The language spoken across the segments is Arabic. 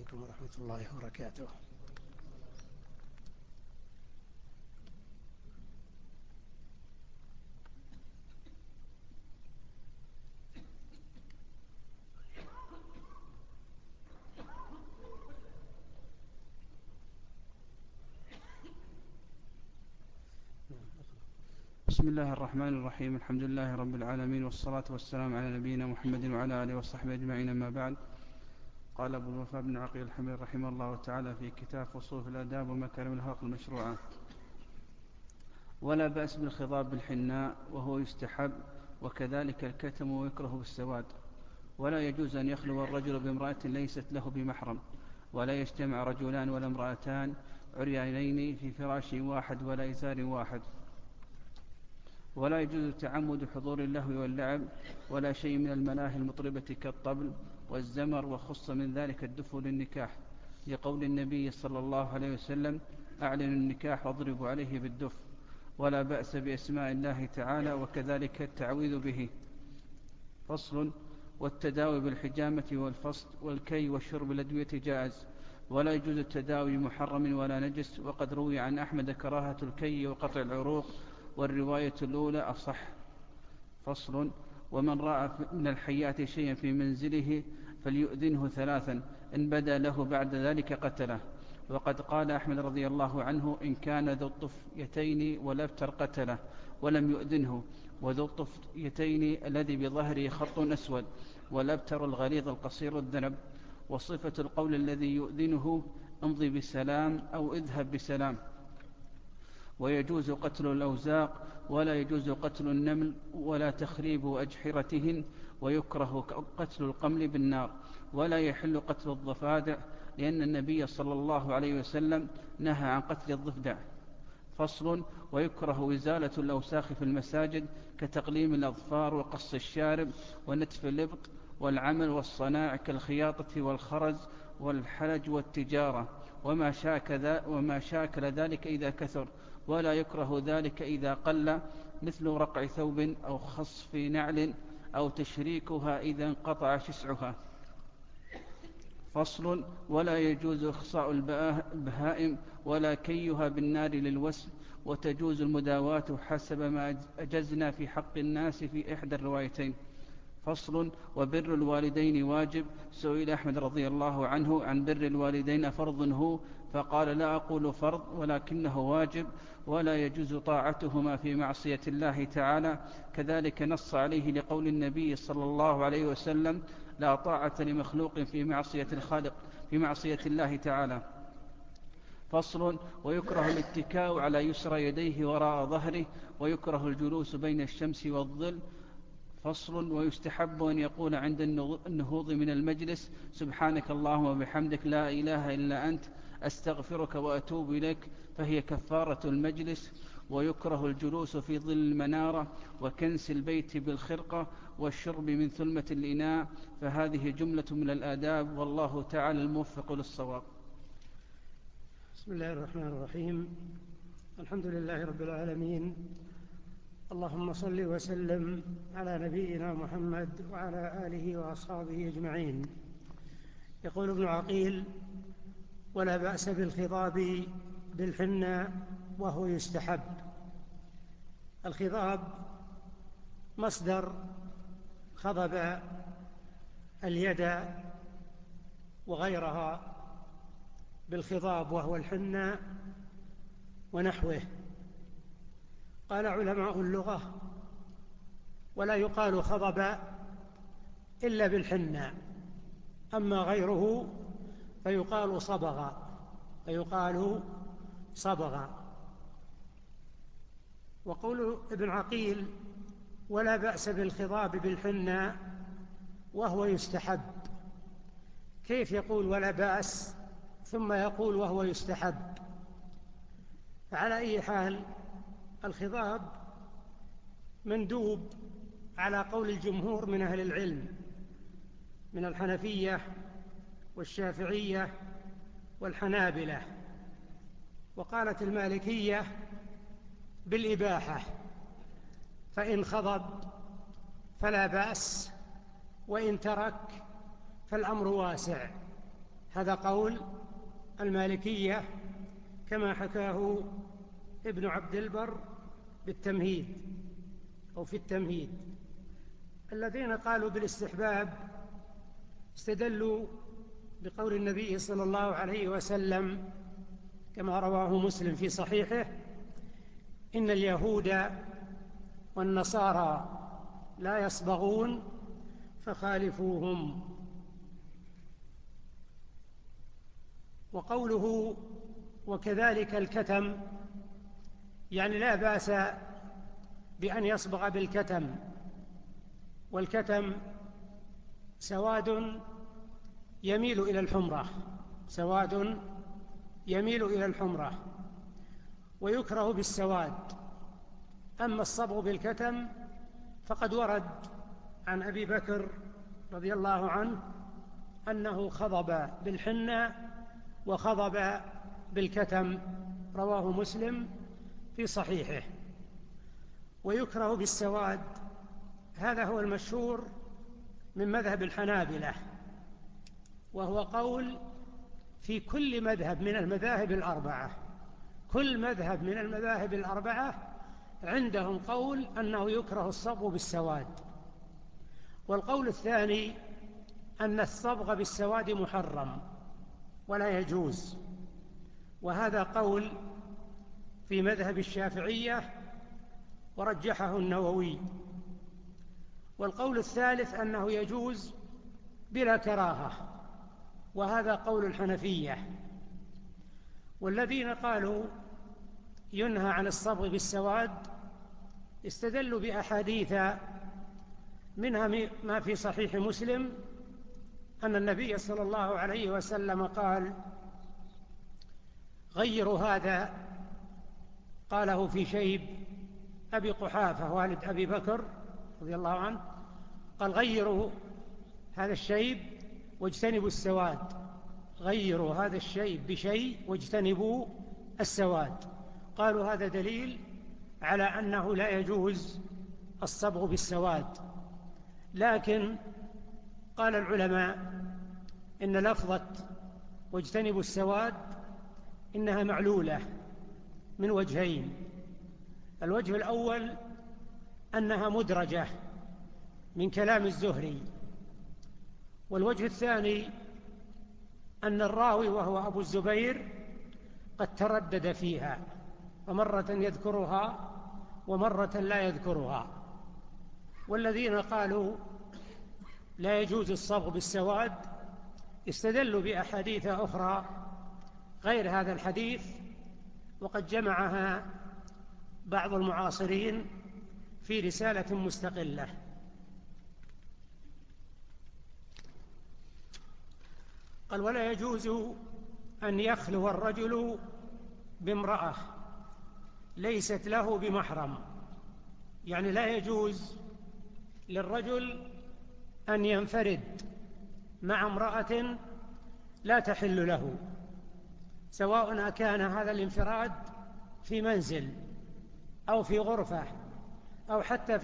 عليكم ورحمة الله وبركاته. بسم الله الرحمن الرحيم. الحمد لله رب العالمين، والصلاة والسلام على نبينا محمد وعلى آله وصحبه أجمعين، أما بعد. قال أبو الوفاء بن عقيل الحميد رحمه الله تعالى في كتاب فصول في الآداب ومكارم الأخلاق المشروعة: ولا بأس بالخضاب بالحناء وهو يستحب، وكذلك الكتم ويكره بالسواد. ولا يجوز أن يخلو الرجل بامرأة ليست له بمحرم، ولا يجتمع رجلان ولا امرأتان عريانين في فراش واحد ولا إزار واحد. ولا يجوز تعمد حضور اللهو واللعب ولا شيء من الملاهي المطربة كالطبل والزمر، وخص من ذلك الدف للنكاح، لقول النبي صلى الله عليه وسلم: أعلنوا النكاح واضربوا عليه بالدف. ولا بأس بأسماء الله تعالى وكذلك التعويذ به. فصل: والتداوي بالحجامة والفصل والكي والشرب الأدوية جائز، ولا يجوز التداوي محرم ولا نجس، وقد روي عن أحمد كراهة الكي وقطع العروق، والرواية الأولى أصح. فصل: ومن رأى من الحيات شيئا في منزله فليؤذنه ثلاثا، إن بدا له بعد ذلك قتله. وقد قال أحمد رضي الله عنه: إن كان ذو الطفيتين والأبتر قتله ولم يؤذنه، وذو الطفيتين الذي بظهره خط أسود، والأبتر الغليظ القصير الذنب. وصفة القول الذي يؤذنه: امضي بسلام أو اذهب بسلام. ويجوز قتل الأوزاق، ولا يجوز قتل النمل ولا تخريب أجحرتهن، ويكره قتل القمل بالنار، ولا يحل قتل الضفادع، لأن النبي صلى الله عليه وسلم نهى عن قتل الضفدع. فصل: ويكره إزالة الأوساخ في المساجد كتقليم الأظفار وقص الشارب ونتف الإبط والعمل والصناع كالخياطة والخرز والحلج والتجارة وما شاكل ذلك إذا كثر، ولا يكره ذلك إذا قل، مثل رقع ثوب أو خصف نعل أو تشريكها إذا انقطع شسعها. فصل: ولا يجوز إخصاء البهائم ولا كيها بالنار للوسم، وتجوز المداواة حسب ما أجزنا في حق الناس في إحدى الروايتين. فصل: وبر الوالدين واجب. سئل أحمد رضي الله عنه عن بر الوالدين فرض هو، فقال: لا أقول فرض ولكنه واجب، ولا يجوز طاعتهما في معصية الله تعالى. كذلك نص عليه لقول النبي صلى الله عليه وسلم: لا طاعة لمخلوق في معصية الخالق في معصية الله تعالى. فصل: ويكره الاتكاء على يسرى يديه وراء ظهره، ويكره الجلوس بين الشمس والظل. فصل: ويستحب أن يقول عند النهوض من المجلس: سبحانك اللهم وبحمدك، لا إله إلا أنت، أستغفرك وأتوب إليك، فهي كفارة المجلس. ويكره الجلوس في ظل المنارة وكنس البيت بالخرقة والشرب من ثلمة الإناء، فهذه جملة من الآداب، والله تعالى الموفق للصواب. بسم الله الرحمن الرحيم. الحمد لله رب العالمين، اللهم صل وسلم على نبينا محمد وعلى آله وأصحابه أجمعين. يقول ابن عقيل: ولا بأس بالخضاب بالحناء وهو يستحب. الخضاب مصدر خضب اليد وغيرها بالخضاب وهو الحناء ونحوه. قال علماء اللغة: ولا يقال خضب إلا بالحناء، أما غيره فيقال صبغ. وقول ابن عقيل: ولا بأس بالخضاب بالحناء وهو يستحب، كيف يقول ولا بأس ثم يقول وهو يستحب؟ فعلى أي حال، الخضاب مندوب على قول الجمهور من أهل العلم من الحنفية والشافعية والحنابلة، وقالت المالكية بالإباحة، فإن خضب فلا بأس، وإن ترك فالأمر واسع. هذا قول المالكية كما حكاه ابن عبد البر بالتمهيد أو في التمهيد. الذين قالوا بالاستحباب استدلوا بقول النبي صلى الله عليه وسلم كما رواه مسلم في صحيحه: إن اليهود والنصارى لا يصبغون فخالفوهم. وقوله وكذلك الكتم يعني لا بأس بأن يصبغ بالكتم، والكتم سواد يميل إلى الحمرة، سواد يميل إلى الحمرة، ويكره بالسواد. أما الصبغ بالكتم فقد ورد عن أبي بكر رضي الله عنه أنه خضب بالحنة وخضب بالكتم، رواه مسلم في صحيحه. ويكره بالسواد هذا هو المشهور من مذهب الحنابلة، وهو قول في كل مذهب من المذاهب الأربعة. كل مذهب من المذاهب الأربعة عندهم قول أنه يكره الصبغ بالسواد. والقول الثاني أن الصبغ بالسواد محرم ولا يجوز، وهذا قول في مذهب الشافعية ورجحه النووي. والقول الثالث أنه يجوز بلا كراهة، وهذا قول الحنفية. والذين قالوا ينهى عن الصبغ بالسواد استدلوا بأحاديث، منها ما في صحيح مسلم أن النبي صلى الله عليه وسلم قال: غيروا هذا، قاله في شيب أبي قحافة والد أبي بكر رضي الله عنه، قال: غيروا هذا الشيب واجتنبوا السواد، غيروا هذا الشيب بشيء واجتنبوا السواد. قالوا هذا دليل على أنه لا يجوز الصبغ بالسواد. لكن قال العلماء إن لفظة واجتنبوا السواد إنها معلولة من وجهين: الوجه الأول أنها مدرجة من كلام الزهري، والوجه الثاني أن الراوي وهو أبو الزبير قد تردد فيها، فمرة يذكرها ومرة لا يذكرها. والذين قالوا لا يجوز الصبغ بالسواد استدلوا بأحاديث أخرى غير هذا الحديث، وقد جمعها بعض المعاصرين في رسالة مستقلة. قال: ولا يجوز أن يخلو الرجل بامرأة ليست له بمحرم، يعني لا يجوز للرجل أن ينفرد مع امرأة لا تحل له، سواء كان هذا الانفراد في منزل أو في غرفة أو حتى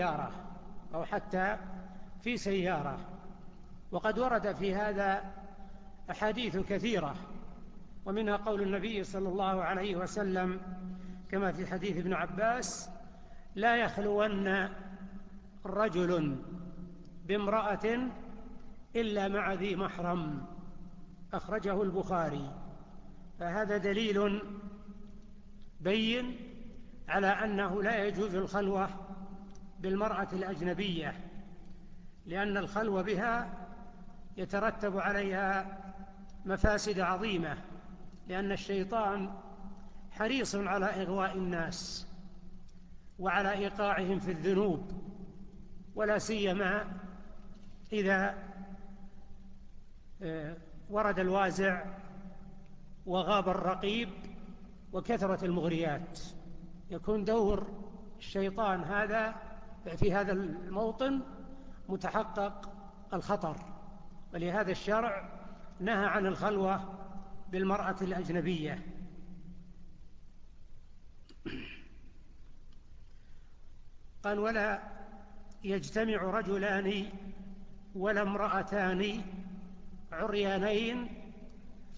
في سيارة وقد ورد في هذا أحاديث كثيرة، ومنها قول النبي صلى الله عليه وسلم كما في حديث ابن عباس: لا يخلون رجل بامرأة إلا مع ذي محرم، أخرجه البخاري. فهذا دليل بين على أنه لا يجوز الخلوة بالمرأة الأجنبية، لأن الخلوة بها يترتب عليها مفاسد عظيمة، لأن الشيطان حريص على إغواء الناس وعلى إيقاعهم في الذنوب، ولا سيما إذا ورد الوازع وغاب الرقيب وكثرت المغريات، يكون دور الشيطان هذا في هذا الموطن متحقق الخطر. ولهذا الشرع نهى عن الخلوة بالمرأة الأجنبية. قال: ولا يجتمع رجلان ولا امرأتان عريانين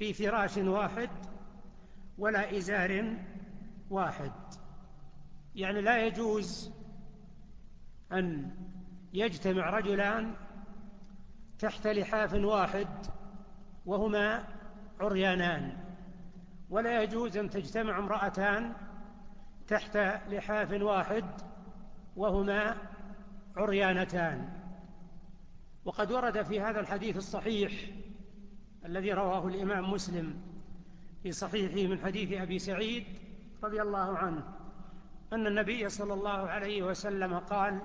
في فراش واحد ولا إزار واحد. يعني لا يجوز أن يجتمع رجلان تحت لحاف واحد وهما عريانان، ولا يجوز أن تجتمع امرأتان تحت لحاف واحد وهما عريانتان. وقد ورد في هذا الحديث الصحيح الذي رواه الإمام مسلم في صحيحه من حديث أبي سعيد رضي الله عنه أن النبي صلى الله عليه وسلم قال: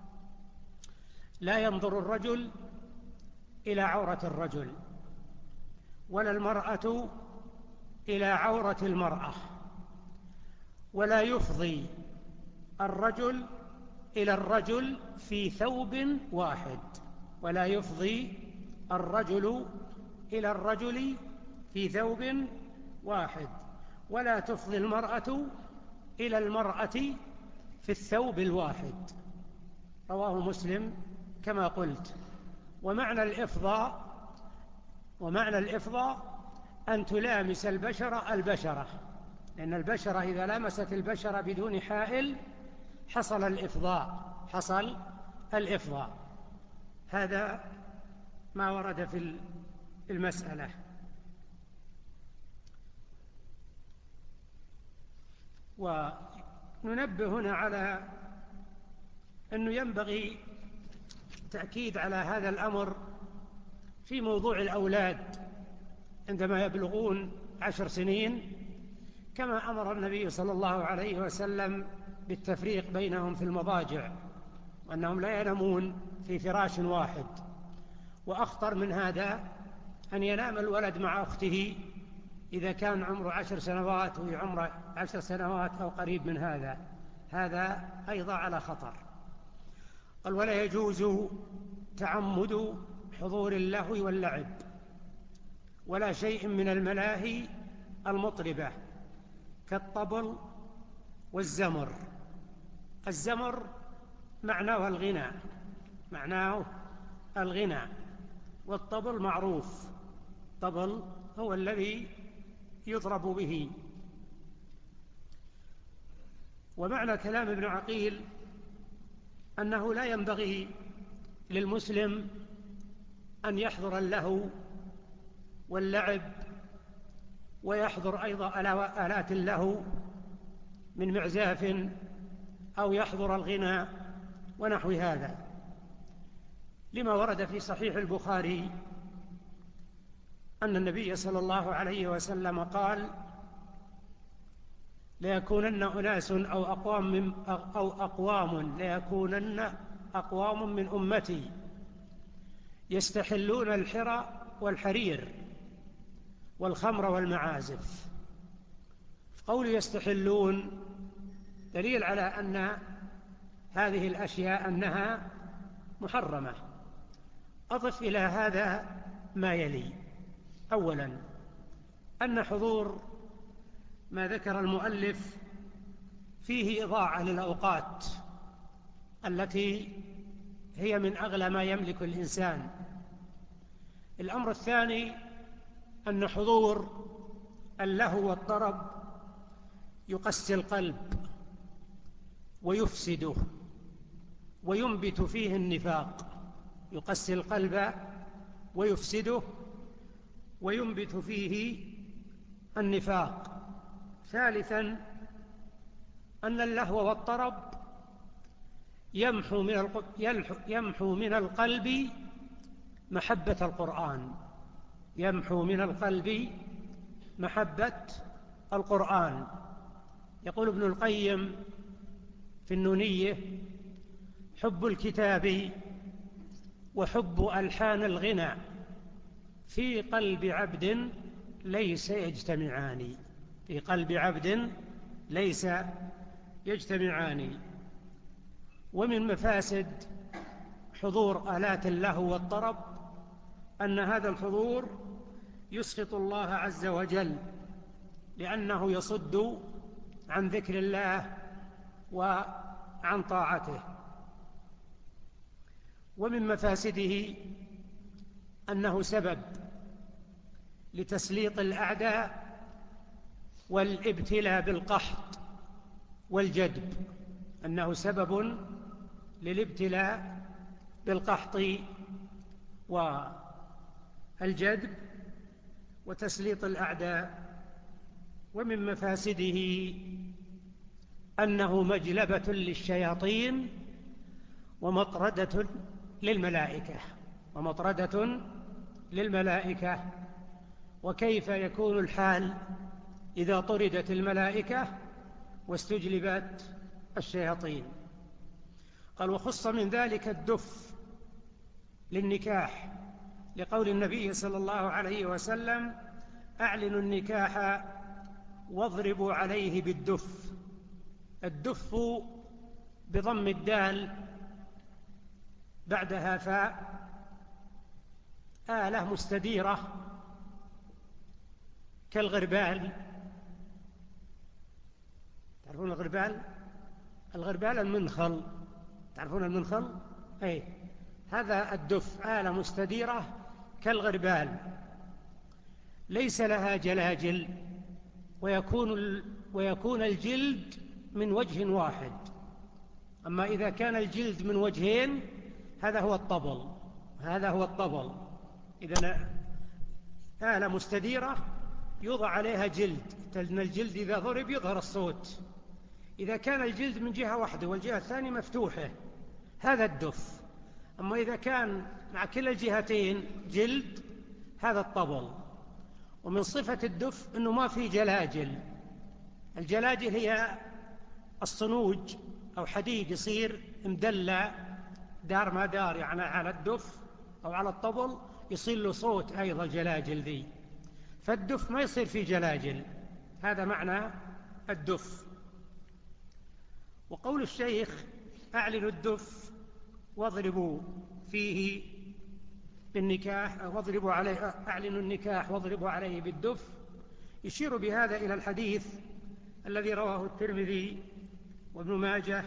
لا ينظر الرجل إلى عورة الرجل، ولا المرأة إلى عورة المرأة، ولا يفضي الرجل إلى الرجل في ثوب واحد، ولا يفضي الرجل إلى الرجل في ثوب واحد، ولا تفضي المرأة إلى المرأة في الثوب الواحد. رواه مسلم كما قلت. ومعنى الإفضاء أن تلامس البشرة، لأن البشرة إذا لامست البشرة بدون حائل حصل الإفضاء. هذا ما ورد في المسألة. وننبه هنا على أنه ينبغي التأكيد على هذا الأمر في موضوع الأولاد عندما يبلغون 10 سنين، كما أمر النبي صلى الله عليه وسلم بالتفريق بينهم في المضاجع، وأنهم لا ينامون في فراش واحد. وأخطر من هذا أن ينام الولد مع أخته إذا كان عمره 10 سنوات وهي عمره 10 سنوات أو قريب من هذا أيضا على خطر. قال: ولا يجوز تعمد حضور اللهو واللعب ولا شيء من الملاهي المطربة كالطبل والزمر. الزمر معناه الغنى، والطبل معروف، الطبل هو الذي يضرب به. ومعنى كلام ابن عقيل أنه لا ينبغي للمسلم أن يحضر اللهو واللعب، ويحضر أيضا آلات اللهو من معزاف، أو يحضر الغنى ونحو هذا، لما ورد في صحيح البخاري أن النبي صلى الله عليه وسلم قال: ليكونن أناس ليكونن أقوام من أمتي يستحلون الحرى والحرير والخمر والمعازف. قول يستحلون دليل على أن هذه الأشياء أنها محرمة. أضف إلى هذا ما يلي: أولا، أن حضور ما ذكر المؤلف فيه إضاعة للأوقات التي هي من أغلى ما يملك الإنسان. الأمر الثاني، أن حضور اللهو والطرب يقسي القلب ويفسده وينبت فيه النفاق، يقسي القلب ويفسده وينبت فيه النفاق. ثالثا، أن اللهو والطرب يمحو من القلب محبة القرآن، يمحو من القلب محبة القرآن. يقول ابن القيم في النونية: حب الكتاب وحب ألحان الغنى في قلب عبد ليس يجتمعان، في قلب عبد ليس يجتمعان. ومن مفاسد حضور آلات اللهو والطرب أن هذا الحضور يسخط الله عز وجل، لأنه يصد عن ذكر الله وعن طاعته. ومن مفاسده أنه سبب لتسليط الأعداء والابتلاء بالقحط والجدب، أنه سبب للابتلاء بالقحط والجدب وتسليط الأعداء. ومن مفاسده أنه مجلبة للشياطين ومطردة للملائكة. وكيف يكون الحال إذا طردت الملائكة واستجلبت الشياطين؟ قال: وخص من ذلك الدف للنكاح، لقول النبي صلى الله عليه وسلم: أعلنوا النكاح واضربوا عليه بالدف. الدف بضم الدال بعدها فاء، آلة مستديرة كالغربال. تعرفون الغربال؟ الغربال المنخل، تعرفون المنخل؟ أي هذا الدف، آلة مستديرة كالغربال، ليس لها جلاجل، ويكون الجلد من وجه واحد. أما إذا كان الجلد من وجهين هذا هو الطبل. إذن آلة مستديرة يوضع عليها جلد، لأن الجلد إذا ضرب يظهر الصوت. إذا كان الجلد من جهة واحدة والجهة الثانية مفتوحة هذا الدف. أما إذا كان مع كلا الجهتين جلد هذا الطبل. ومن صفة الدف أنه ما في جلاجل. الجلاجل هي الصنوج أو حديد يصير مدلع دار ما دار، يعني على الدف أو على الطبل يصير له صوت أيضا الجلاجل ذي. فالدف ما يصير فيه جلاجل، هذا معنى الدف. وقول الشيخ: أعلنوا الدف واضربوا فيه بالنكاح، واضربوا عليه، أعلنوا النكاح واضربوا عليه بالدف، يشير بهذا إلى الحديث الذي رواه الترمذي وابن ماجه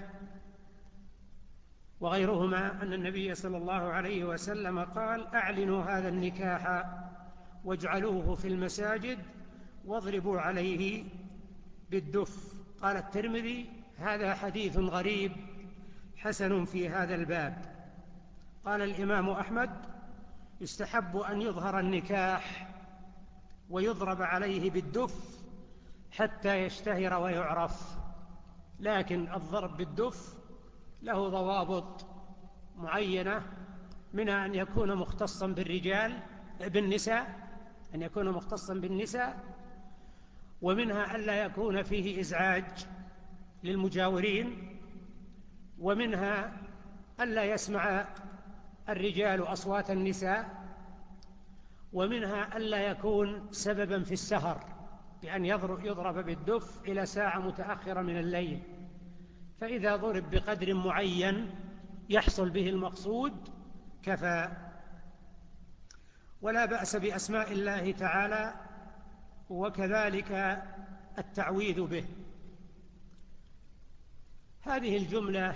وغيرهما أن النبي صلى الله عليه وسلم قال: أعلنوا هذا النكاح واجعلوه في المساجد واضربوا عليه بالدف. قال الترمذي: هذا حديث غريب حسن في هذا الباب. قال الإمام أحمد: يستحب أن يظهر النكاح ويضرب عليه بالدف حتى يشتهر ويعرف، لكن الضرب بالدف له ضوابط معينة، منها أن يكون مختصا بالنساء، أن يكون مختصا بالنساء، ومنها ألا يكون فيه إزعاج للمجاورين، ومنها ألا يسمع الرجال أصوات النساء، ومنها ألا يكون سببا في السهر بأن يضرب بالدف إلى ساعة متأخرة من الليل، فإذا ضرب بقدر معين يحصل به المقصود كفى. ولا بأس بأسماء الله تعالى وكذلك التعويذ به. هذه الجملة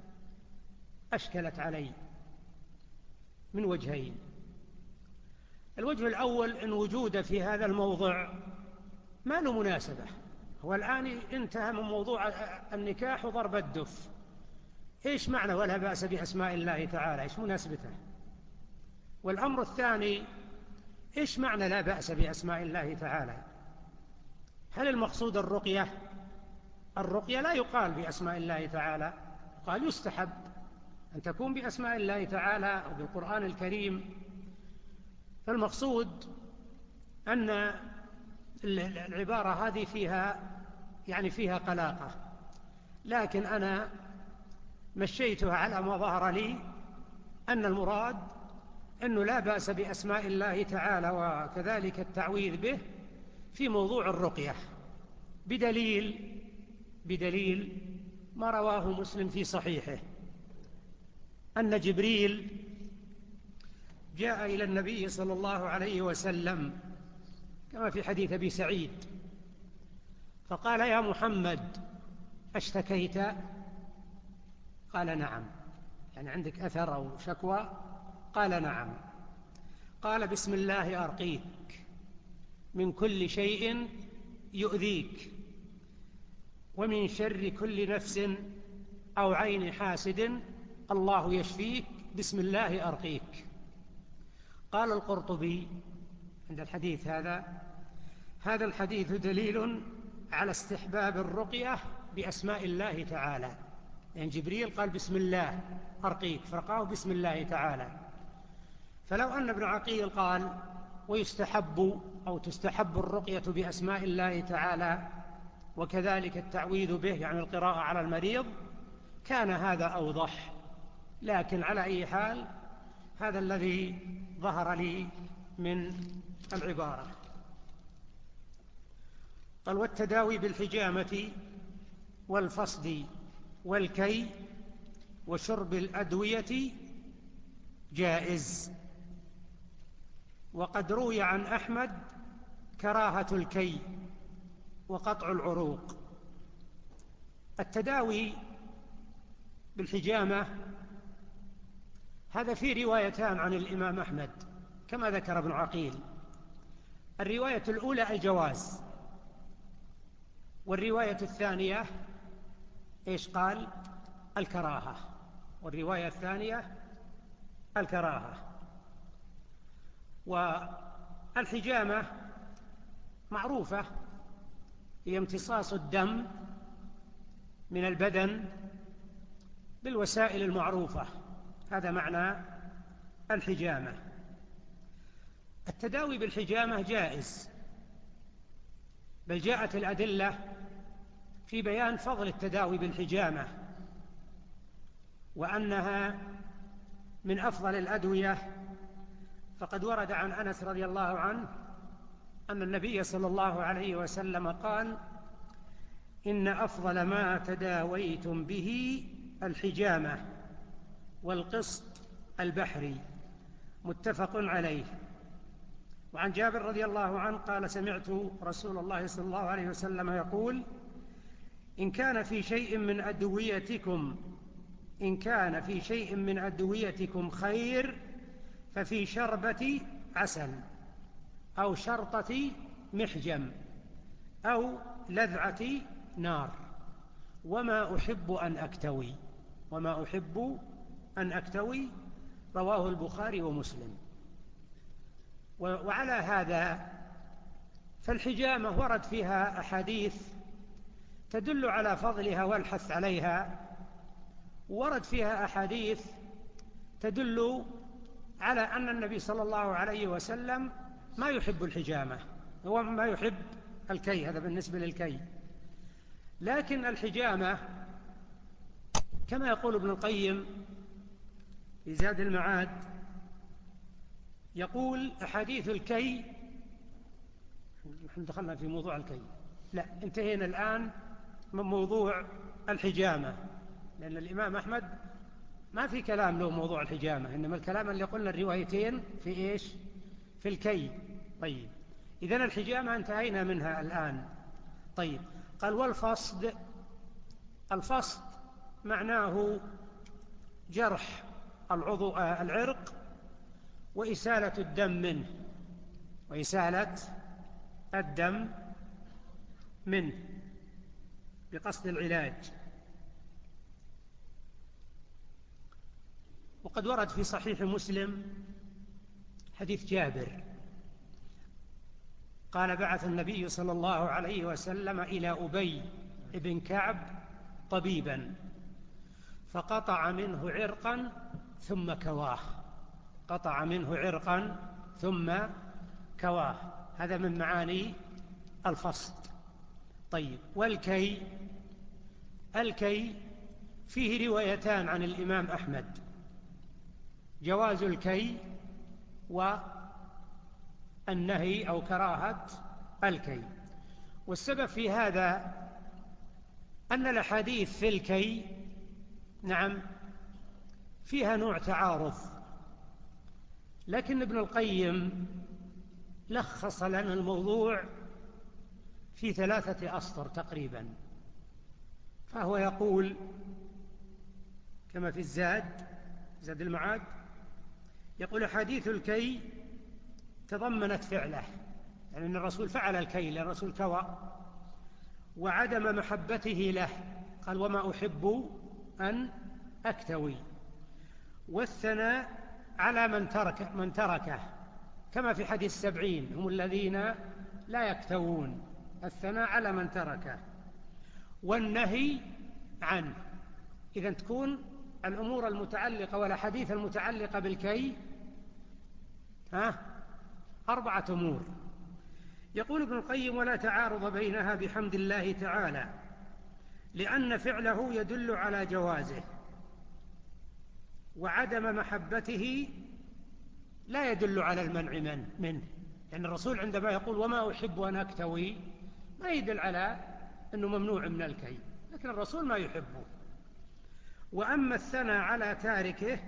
أشكلت علي من وجهين. الوجه الأول أن وجود في هذا الموضع ما له مناسبة، هو الآن انتهى من موضوع النكاح وضرب الدف، إيش معنى ولا بأس بأسماء الله تعالى؟ إيش مناسبته؟ والأمر الثاني: إيش معنى لا بأس بأسماء الله تعالى؟ هل المقصود الرقية؟ الرقية لا يقال بأسماء الله تعالى، قال يستحب أن تكون بأسماء الله تعالى أو بالقرآن الكريم. فالمقصود أن العبارة هذه فيها قلاقة، لكن أنا مشيتها على ما ظهر لي أن المراد أنه لا بأس بأسماء الله تعالى وكذلك التعويذ به في موضوع الرقية، بدليل ما رواه مسلم في صحيحه أن جبريل جاء إلى النبي صلى الله عليه وسلم كما في حديث أبي سعيد، فقال: يا محمد أشتكيت؟ قال: نعم. يعني عندك أثر أو شكوى؟ قال: نعم. قال: بسم الله أرقيك. من كل شيء يؤذيك، ومن شر كل نفس أو عين حاسد الله يشفيك، بسم الله أرقيك. قال القرطبي عند الحديث هذا الحديث دليل على استحباب الرقية بأسماء الله تعالى، يعني جبريل قال بسم الله أرقيك فرقاه بسم الله تعالى. فلو أن ابن عقيل قال ويستحب أو تستحب الرقية بأسماء الله تعالى وكذلك التعويذ به، يعني القراءة على المريض، كان هذا أوضح. لكن على أي حال هذا الذي ظهر لي من العبارة. قال والتداوي بالحجامة والفصد والكي وشرب الأدوية جائز. وقد روي عن أحمد كراهة الكي وقطع العروق. التداوي بالحجامة هذا في روايتان عن الإمام أحمد كما ذكر ابن عقيل. الرواية الأولى الجواز، والرواية الثانية إيش قال؟ الكراهة. والرواية الثانية الكراهة. والحجامة معروفة، هي امتصاص الدم من البدن بالوسائل المعروفة، هذا معنى الحجامة. التداوي بالحجامة جائز، بل جاءت الأدلة في بيان فضل التداوي بالحجامة وأنها من أفضل الأدوية. فقد ورد عن أنس رضي الله عنه أن النبي صلى الله عليه وسلم قال: إن أفضل ما تداويتم به الحجامة والقسط البحري، متفق عليه. وعن جابر رضي الله عنه قال: سمعت رسول الله صلى الله عليه وسلم يقول: إن كان في شيء من أدويتكم خير ففي شربة عسل أو شرطة محجم أو لذعة نار، وما أحب أن أكتوي، رواه البخاري ومسلم. وعلى هذا فالحجامة ورد فيها أحاديث تدل على فضلها والحث عليها، ورد فيها أحاديث تدل على أن النبي صلى الله عليه وسلم ما يحب الحجامة، هو ما يحب الكي، هذا بالنسبة للكي. لكن الحجامة كما يقول ابن القيم في زاد المعاد، يقول أحاديث الكي، نحن دخلنا في موضوع الكي، لا انتهينا الآن من موضوع الحجامة، لأن الإمام أحمد ما في كلام له موضوع الحجامة، إنما الكلام اللي قلنا الروايتين في إيش؟ في الكي. طيب إذن الحجامة انتهينا منها الآن. طيب قال والفصد. الفصد معناه جرح العرق وإسالة الدم منه بقصد العلاج. وقد ورد في صحيح مسلم حديث جابر قال: بعث النبي صلى الله عليه وسلم إلى أبي بن كعب طبيبا فقطع منه عرقا ثم كواه. هذا من معاني الفصد. طيب والكي. الكي فيه روايتان عن الإمام أحمد: جواز الكي والنهي أو كراهة الكي. والسبب في هذا أن الأحاديث في الكي نعم فيها نوع تعارض، لكن ابن القيم لخص لنا الموضوع في 3 أسطر تقريبا. فهو يقول كما في زاد المعاد، يقول: حديث الكي تضمنت فعله، يعني أن الرسول فعل الكي، لأن الرسول كوى. وعدم محبته له، قال وما أحب أن أكتوي. والثناء على من تركه، كما في حديث 70 هم الذين لا يكتوون، الثناء على من تركه. والنهي عنه. إذن تكون الأمور المتعلقة والأحاديث المتعلقة بالكي 4 أمور. يقول ابن القيم: ولا تعارض بينها بحمد الله تعالى، لأن فعله يدل على جوازه، وعدم محبته لا يدل على المنع منه، لأن الرسول عندما يقول وما أحب أن أكتوي ما يدل على أنه ممنوع من الكي، لكن الرسول ما يحبه. وأما الثناء على تاركه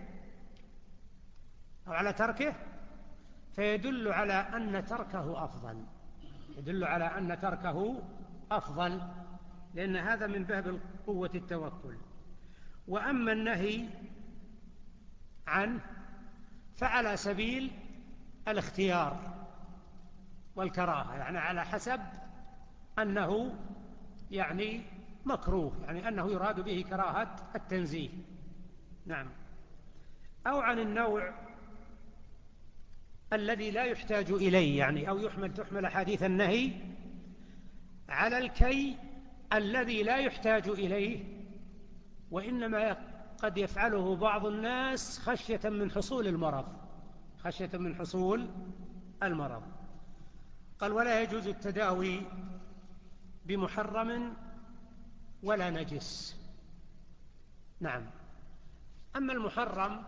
أو على تركه فيدل على أن تركه أفضل، يدل على أن تركه أفضل، لأن هذا من باب قوة التوكل. وأما النهي عنه فعلى سبيل الاختيار والكراهة، يعني على حسب أنه يعني مكروه، يعني أنه يراد به كراهة التنزيه. نعم. أو عن النوع الذي لا يحتاج إليه، يعني أو تحمل أحاديث النهي على الكي الذي لا يحتاج إليه، وإنما قد يفعله بعض الناس خشية من حصول المرض، خشية من حصول المرض. قال: ولا يجوز التداوي بمحرم ولا نجس. نعم. أما المحرم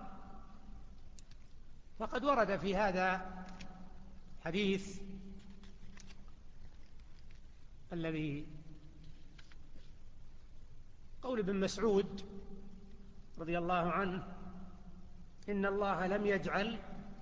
فقد ورد في هذا حديث الذي قول ابن مسعود رضي الله عنه: إن الله لم يجعل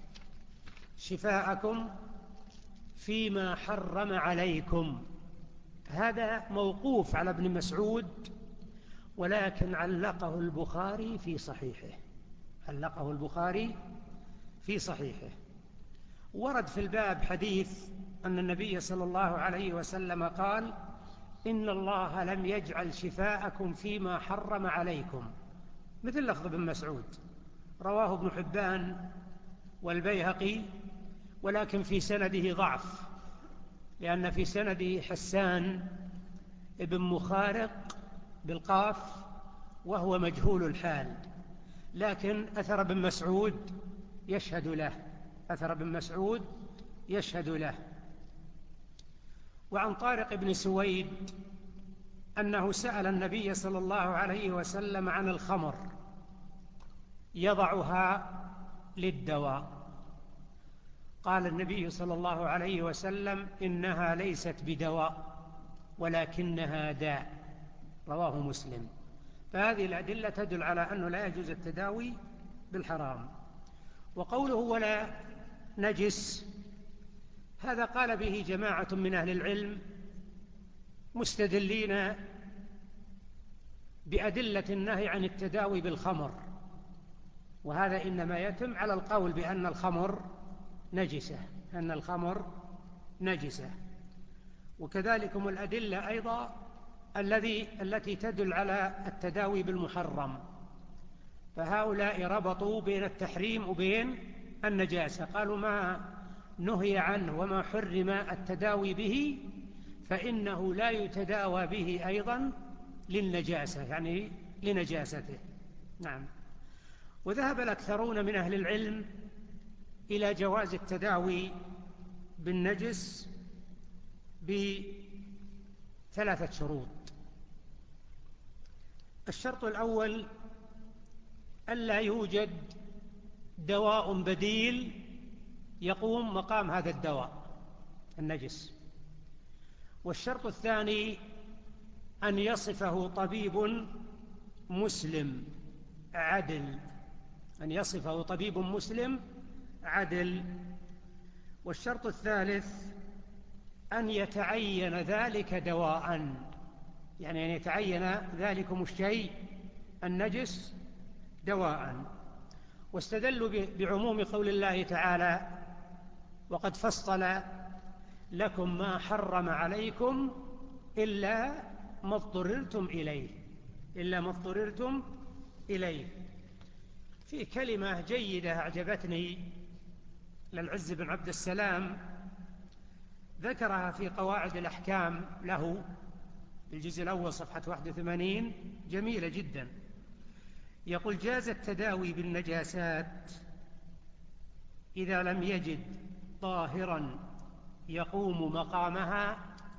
شفاءكم فيما حرم عليكم. هذا موقوف على ابن مسعود، ولكن علقه البخاري في صحيحه، علقه البخاري في صحيحه. ورد في الباب حديث أن النبي صلى الله عليه وسلم قال: إن الله لم يجعل شفاءكم فيما حرم عليكم، مثل لفظ ابن مسعود. رواه ابن حبان والبيهقي، ولكن في سنده ضعف، لأن في سنده حسان ابن مخارق بالقاف وهو مجهول الحال، لكن أثر ابن مسعود يشهد له، أثر ابن مسعود يشهد له. وعن طارق بن سويد أنه سأل النبي صلى الله عليه وسلم عن الخمر يضعها للدواء، قال النبي صلى الله عليه وسلم: إنها ليست بدواء ولكنها داء. رواه مسلم. فهذه الأدلة تدل على أنه لا يجوز التداوي بالحرام. وقوله ولا نجس، هذا قال به جماعة من أهل العلم مستدلين بأدلة النهي عن التداوي بالخمر، وهذا إنما يتم على القول بأن الخمر نجسة، أن الخمر نجسة. وكذلكم الأدلة أيضا التي تدل على التداوي بالمحرم، فهؤلاء ربطوا بين التحريم وبين النجاسة، قالوا ما نهي عنه وما حرم التداوي به فإنه لا يتداوى به أيضا للنجاسة، يعني لنجاسته. نعم. وذهب الأكثرون من أهل العلم إلى جواز التداوي بالنجس ب3 شروط. الشرط الأول: ألا يوجد دواء بديل يقوم مقام هذا الدواء النجس. والشرط الثاني: أن يصفه طبيب مسلم عدل، أن يصفه طبيب مسلم عدل. والشرط الثالث: أن يتعين ذلك دواء، يعني أن يتعين ذلكم الشيء النجس دواء. واستدلوا بعموم قول الله تعالى: وقد فصل لكم ما حرم عليكم إلا ما اضطررتم إليه. في كلمة جيدة أعجبتني للعز بن عبد السلام، ذكرها في قواعد الأحكام له الجزء الأول صفحة 81، جميلة جدا. يقول: جاز التداوي بالنجاسات إذا لم يجد طاهرا يقوم مقامها،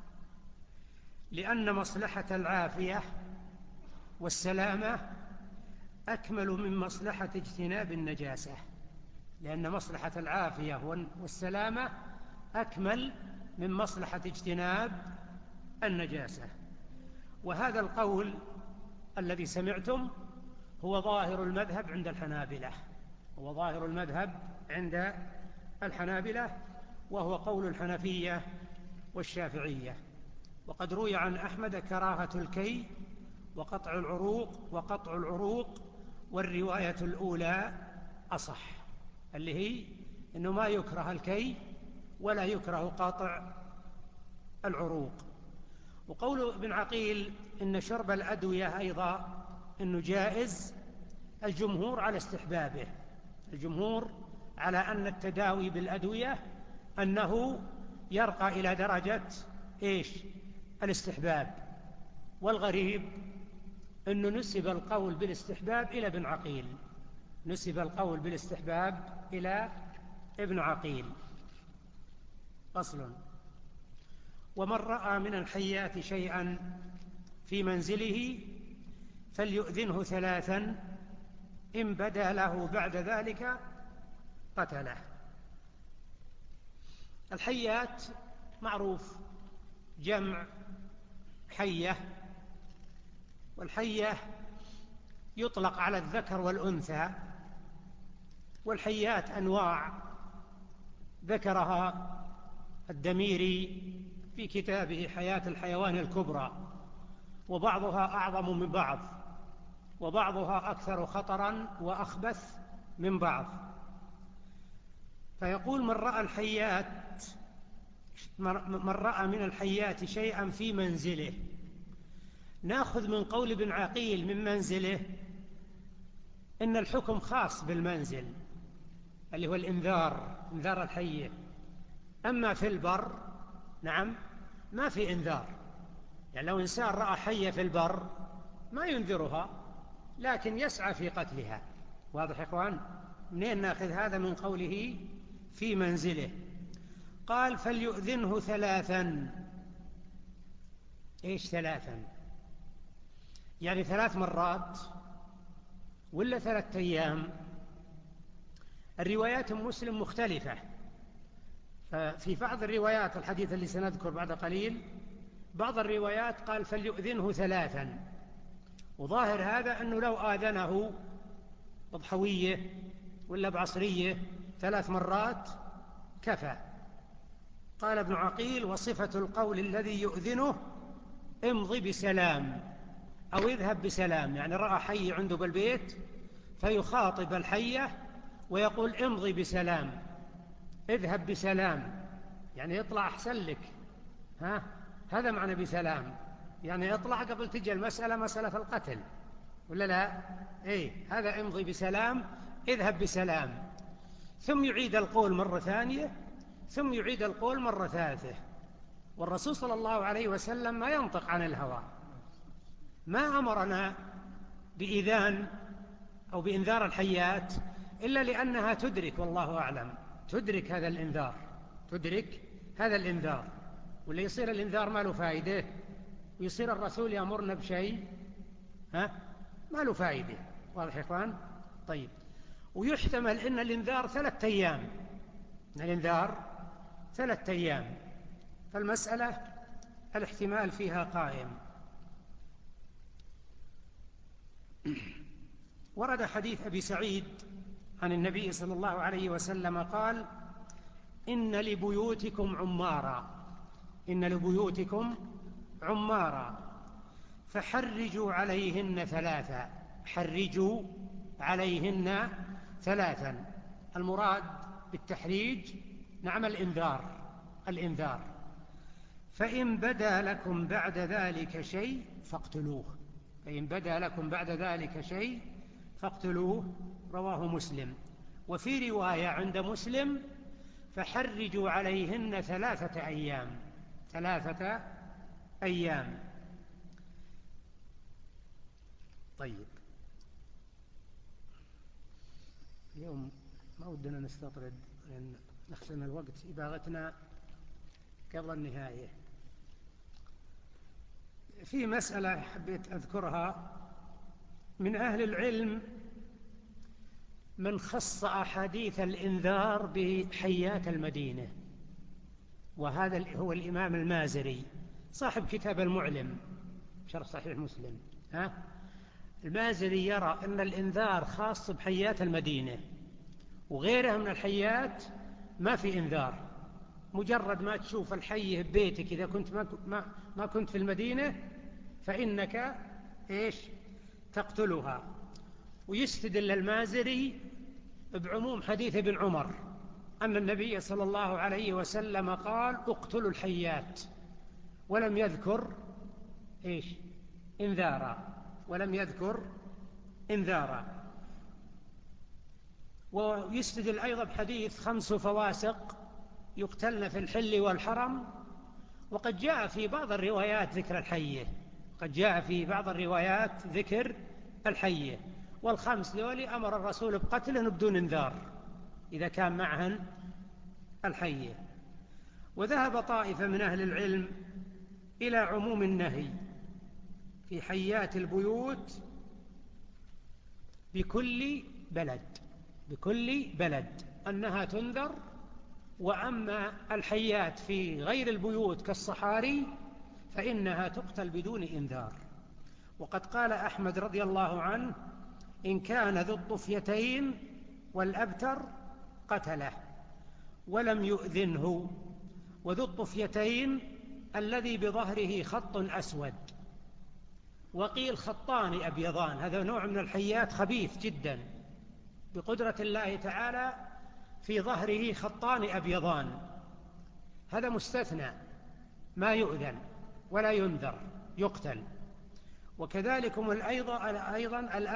لأن مصلحة العافية والسلامة أكمل من مصلحة اجتناب النجاسة. لأن مصلحة العافية والسلامة أكمل من مصلحة اجتناب النجاسة. وهذا القول الذي سمعتم هو ظاهر المذهب عند الحنابلة، وهو قول الحنفية والشافعية. وقد روي عن أحمد كراهة الكي وقطع العروق، والرواية الأولى أصح، اللي هي أنه ما يكره الكي ولا يكره قطع العروق. وقول ابن عقيل إن شرب الأدوية أيضا أنه جائز، الجمهور على استحبابه، الجمهور على أن التداوي بالأدوية أنه يرقى إلى درجة الاستحباب. والغريب أنه نسب القول بالاستحباب إلى ابن عقيل. فصل: ومن رأى من الحيات شيئا في منزله فليؤذنه 3، إن بدا له بعد ذلك قتله. الحيات معروف جمع حية، والحية يطلق على الذكر والأنثى، والحيات أنواع ذكرها الدميري في كتابه حياة الحيوان الكبرى، وبعضها أعظم من بعض، وبعضها أكثر خطرا وأخبث من بعض. فيقول: من رأى من الحيات شيئا في منزله. نأخذ من قول ابن عقيل من منزله إن الحكم خاص بالمنزل اللي هو إنذار الحية. أما في البر نعم ما في إنذار، يعني لو إنسان رأى حية في البر ما ينذرها، لكن يسعى في قتلها. واضح يا إخوان؟ منين نأخذ هذا؟ من قوله في منزله. قال: فليؤذنه 3. إيش 3؟ يعني 3 مرات ولا 3 أيام؟ الروايات مسلم مختلفة، ففي بعض الروايات الحديث اللي سنذكر بعد قليل، بعض الروايات قال فليؤذنه 3، وظاهر هذا أنه لو آذنه بضحوية ولا بعصرية 3 مرات كفى. قال ابن عقيل: وصفة القول الذي يؤذنه امضي بسلام أو اذهب بسلام، يعني رأى حي عنده بالبيت فيخاطب الحية ويقول امضي بسلام، اذهب بسلام، يعني اطلع أحسن لك، هذا معنى بسلام، يعني اطلع قبل تجي مسألة القتل، ولا لا؟ هذا امضي بسلام، اذهب بسلام. ثم يعيد القول مرة ثانية، ثم يعيد القول مرة ثالثة. والرسول صلى الله عليه وسلم ما ينطق عن الهوى، ما أمرنا بإذان أو بإنذار الحيات إلا لأنها تدرك، والله أعلم، تدرك هذا الإنذار، واللي يصير الإنذار ما له فائدة، ويصير الرسول يأمرنا بشيء ما له فائدة. واضح يا إخوان؟ طيب. ويحتمل أن الإنذار 3 أيام، فالمسألة الاحتمال فيها قائم. ورد حديث أبي سعيد عن النبي صلى الله عليه وسلم قال: إن لبيوتكم عمارا فحرجوا عليهن 3. حرجوا عليهن 3. المراد بالتحريج نعم الإنذار، فإن بدا لكم بعد ذلك شيء فاقتلوه. فإن بدا لكم بعد ذلك شيء فاقتلوه. رواه مسلم. وفي رواية عند مسلم فحرجوا عليهن 3 أيام. 3 أيام. طيب، اليوم ما ودنا نستطرد لأن نخسن الوقت، إباغتنا قبل النهاية. في مسألة حبيت أذكرها. من أهل العلم من خص أحاديث الإنذار بحيات المدينة، وهذا هو الإمام المازري صاحب كتاب المعلم شرح صحيح مسلم. المازري يرى أن الإنذار خاص بحيات المدينة، وغيرها من الحيات ما في إنذار. مجرد ما تشوف الحية ببيتك إذا كنت ما كنت في المدينة فإنك تقتلها. ويستدل المازري بعموم حديث ابن عمر أن النبي صلى الله عليه وسلم قال اقتلوا الحيات، ولم يذكر إنذارا، ولم يذكر إنذارا. ويستدل أيضا بحديث 5 فواسق يقتلن في الحل والحرم. وقد جاء في بعض الروايات ذكر الحية، قد جاء في بعض الروايات ذكر الحية. وال5 ذولي أمر الرسول بقتلهم بدون إنذار إذا كان معهن الحية. وذهب طائفة من أهل العلم إلى عموم النهي في حيات البيوت بكل بلد أنها تنذر. وأما الحيات في غير البيوت كالصحاري فإنها تقتل بدون إنذار. وقد قال أحمد رضي الله عنه إن كان ذو الطفيتين والأبتر قتله ولم يؤذنه. وذو الطفيتين الذي بظهره خط أسود، وقيل خطان أبيضان. هذا نوع من الحيات خبيث جدا بقدرة الله تعالى، في ظهره خطان أبيضان. هذا مستثنى، ما يؤذن ولا ينذر، يقتل. وكذلك أيضا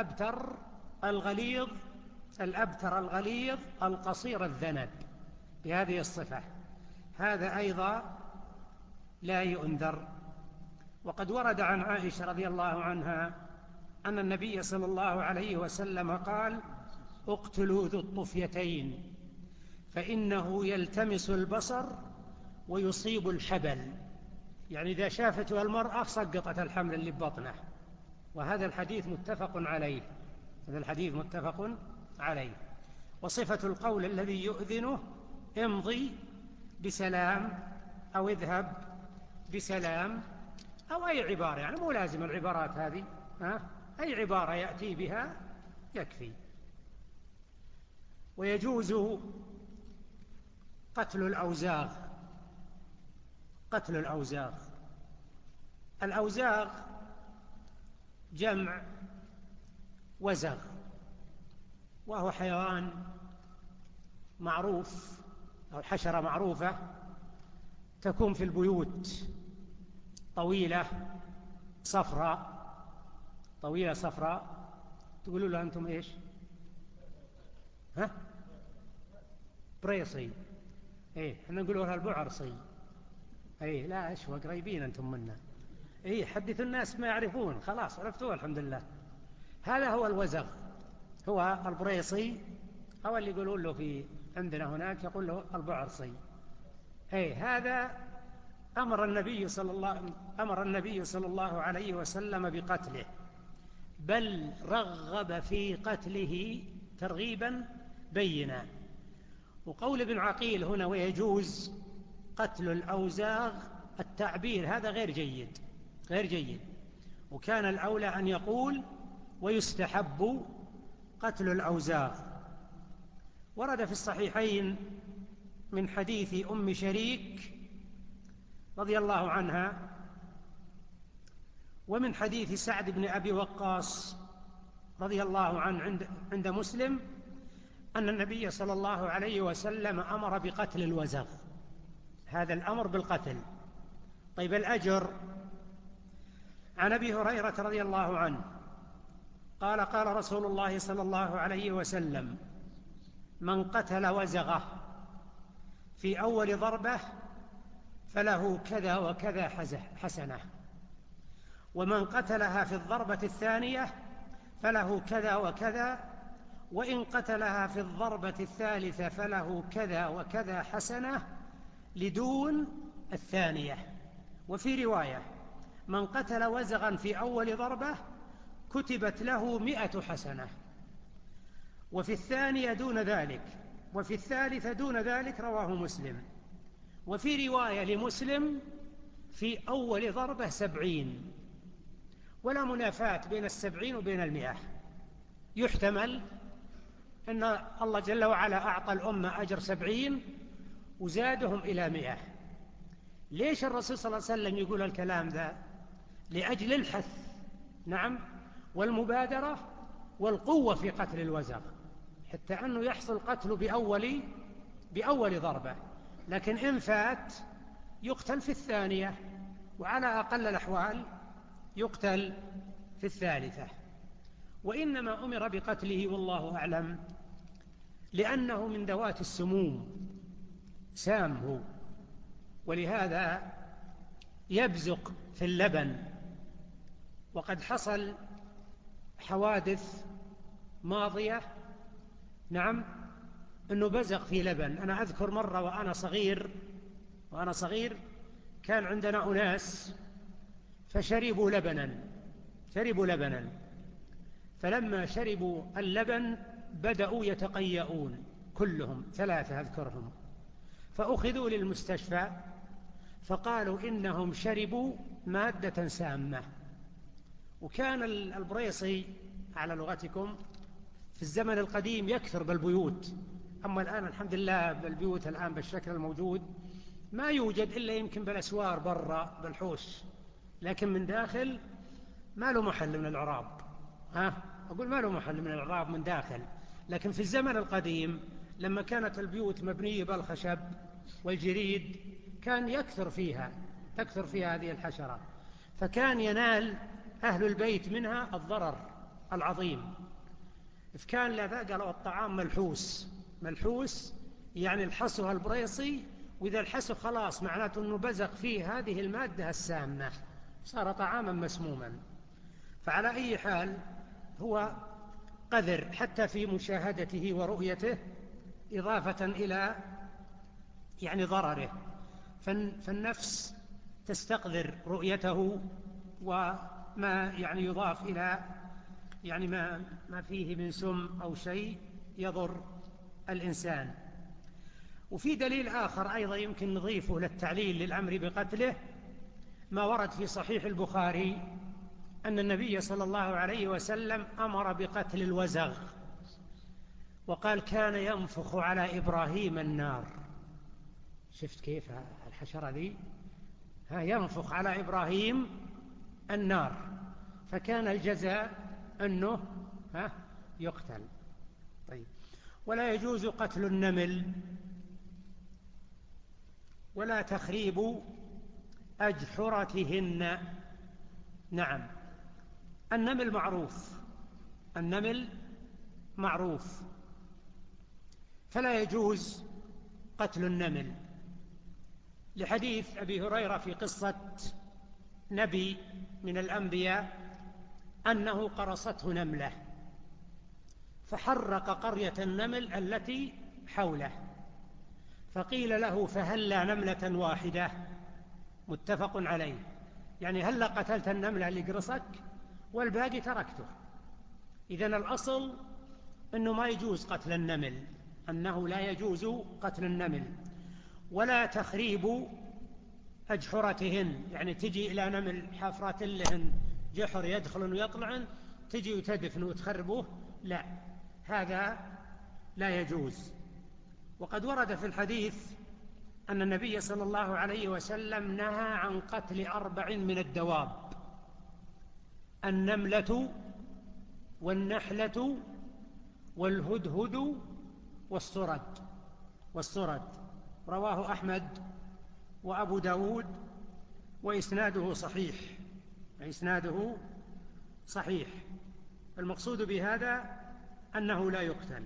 الأبتر الغليظ القصير الذنب بهذه الصفة، هذا أيضا لا يؤنذر. وقد ورد عن عائشة رضي الله عنها أن النبي صلى الله عليه وسلم قال اقتلوا ذو الطفيتين فإنه يلتمس البصر ويصيب الحبل. يعني إذا شافته المرأة سقطت الحمل اللي ببطنه. وهذا الحديث متفق عليه. وصفة القول الذي يؤذنه امضي بسلام أو اذهب بسلام أو أي عبارة، يعني مو لازم العبارات هذه، أي عبارة يأتي بها يكفي. ويجوز قتل الأوزاغ. الأوزاغ جمع وزغ، وهو حيوان معروف أو حشرة معروفة تكون في البيوت، طويلة صفراء. تقولوا له أنتم إيش؟ بريصي. احنا نقولوا لها البعرصي. لا أشوى قريبين أنتم منا. حدثوا الناس ما يعرفون، خلاص عرفتوه الحمد لله. هذا هو الوزغ، هو البريصي، أو اللي يقولون له في عندنا هناك يقول له البعرصي. هذا أمر النبي صلى الله عليه وسلم بقتله، بل رغب في قتله ترغيبا بينا. وقول ابن عقيل هنا ويجوز قتل الأوزاغ، التعبير هذا غير جيد. وكان الأولى أن يقول ويستحب قتل الأوزاغ. ورد في الصحيحين من حديث أم شريك رضي الله عنها، ومن حديث سعد بن أبي وقاص رضي الله عنه عند مسلم أن النبي صلى الله عليه وسلم أمر بقتل الوزغ، هذا الأمر بالقتل. طيب الأجر، عن أبي هريرة رضي الله عنه قال قال رسول الله صلى الله عليه وسلم: من قتل وزغه في أول ضربة فله كذا وكذا حسنة، ومن قتلها في الضربة الثانية فله كذا وكذا، وإن قتلها في الضربة الثالثة فله كذا وكذا حسنة لدون الثانية. وفي رواية: من قتل وزغا في أول ضربة كتبت له 100 حسنة، وفي الثانية دون ذلك، وفي الثالثة دون ذلك. رواه مسلم. وفي رواية لمسلم: في أول ضربة 70. ولا منافاة بين 70 وبين 100. يحتمل أن الله جل وعلا أعطى الأمة أجر 70 وزادهم إلى 100. ليش الرسول صلى الله عليه وسلم يقول الكلام ذا؟ لأجل الحث، نعم، والمبادرة والقوة في قتل الوزغ، حتى أنه يحصل قتله بأول ضربة، لكن إن فات يقتل في الثانية، وعلى أقل الأحوال يقتل في الثالثة. وإنما أمر بقتله والله أعلم لأنه من ذوات السموم، سام هو، ولهذا يبزق في اللبن. وقد حصل حوادث ماضية، نعم، أنه بزق في لبن. أنا أذكر مرة وأنا صغير كان عندنا أناس فشربوا لبنا، فلما شربوا اللبن بدأوا يتقيؤون كلهم 3 أذكرهم، فأخذوا للمستشفى فقالوا إنهم شربوا مادة سامة. وكان البريصي على لغتكم في الزمن القديم يكثر بالبيوت، أما الآن الحمد لله بالبيوت الآن بالشكل الموجود ما يوجد إلا يمكن بالأسوار برا بالحوش، لكن من داخل ما له محل من الإعراب. أقول ما له محل من الإعراب من داخل. لكن في الزمن القديم لما كانت البيوت مبنية بالخشب والجريد كان تكثر فيها هذه الحشرة، فكان ينال أهل البيت منها الضرر العظيم. إذ كان لا قالوا الطعام ملحوس يعني الحسه البريصي، وإذا الحسه خلاص معناته أنه بزق فيه هذه المادة السامة، صار طعاما مسموما. فعلى أي حال هو قذر حتى في مشاهدته ورؤيته، إضافة إلى يعني ضرره، فالنفس تستقذر رؤيته وما يعني يضاف إلى يعني ما فيه من سم أو شيء يضر الإنسان. وفي دليل آخر أيضا يمكن نضيفه للتعليل للأمر بقتله، ما ورد في صحيح البخاري أن النبي صلى الله عليه وسلم أمر بقتل الوزغ، وقال: كان ينفخ على إبراهيم النار. شفت كيف الحشرة ذي؟ ينفخ على إبراهيم النار، فكان الجزاء أنه يقتل. طيب، ولا يجوز قتل النمل ولا تخريب أجحرتهن. نعم، النمل معروف، فلا يجوز قتل النمل، لحديث أبي هريرة في قصة نبي من الأنبياء أنه قرصته نملة فحرق قرية النمل التي حوله، فقيل له: فهلا نملة واحدة؟ متفق عليه، يعني هلا قتلت النملة اللي قرصك والباقي تركته. إذن الأصل أنه ما يجوز قتل النمل، أنه لا يجوز قتل النمل. ولا تخريب أجحرتهن، يعني تجي إلى نمل حافرات لهن جحر يدخلن ويطلعن، تجي وتدفن وتخربوه، لا، هذا لا يجوز. وقد ورد في الحديث أن النبي صلى الله عليه وسلم نهى عن قتل 4 من الدواب: النملة والنحلة والهدهد والصرد. رواه أحمد وأبو داود وإسناده صحيح. إسناده صحيح. المقصود بهذا أنه لا يقتل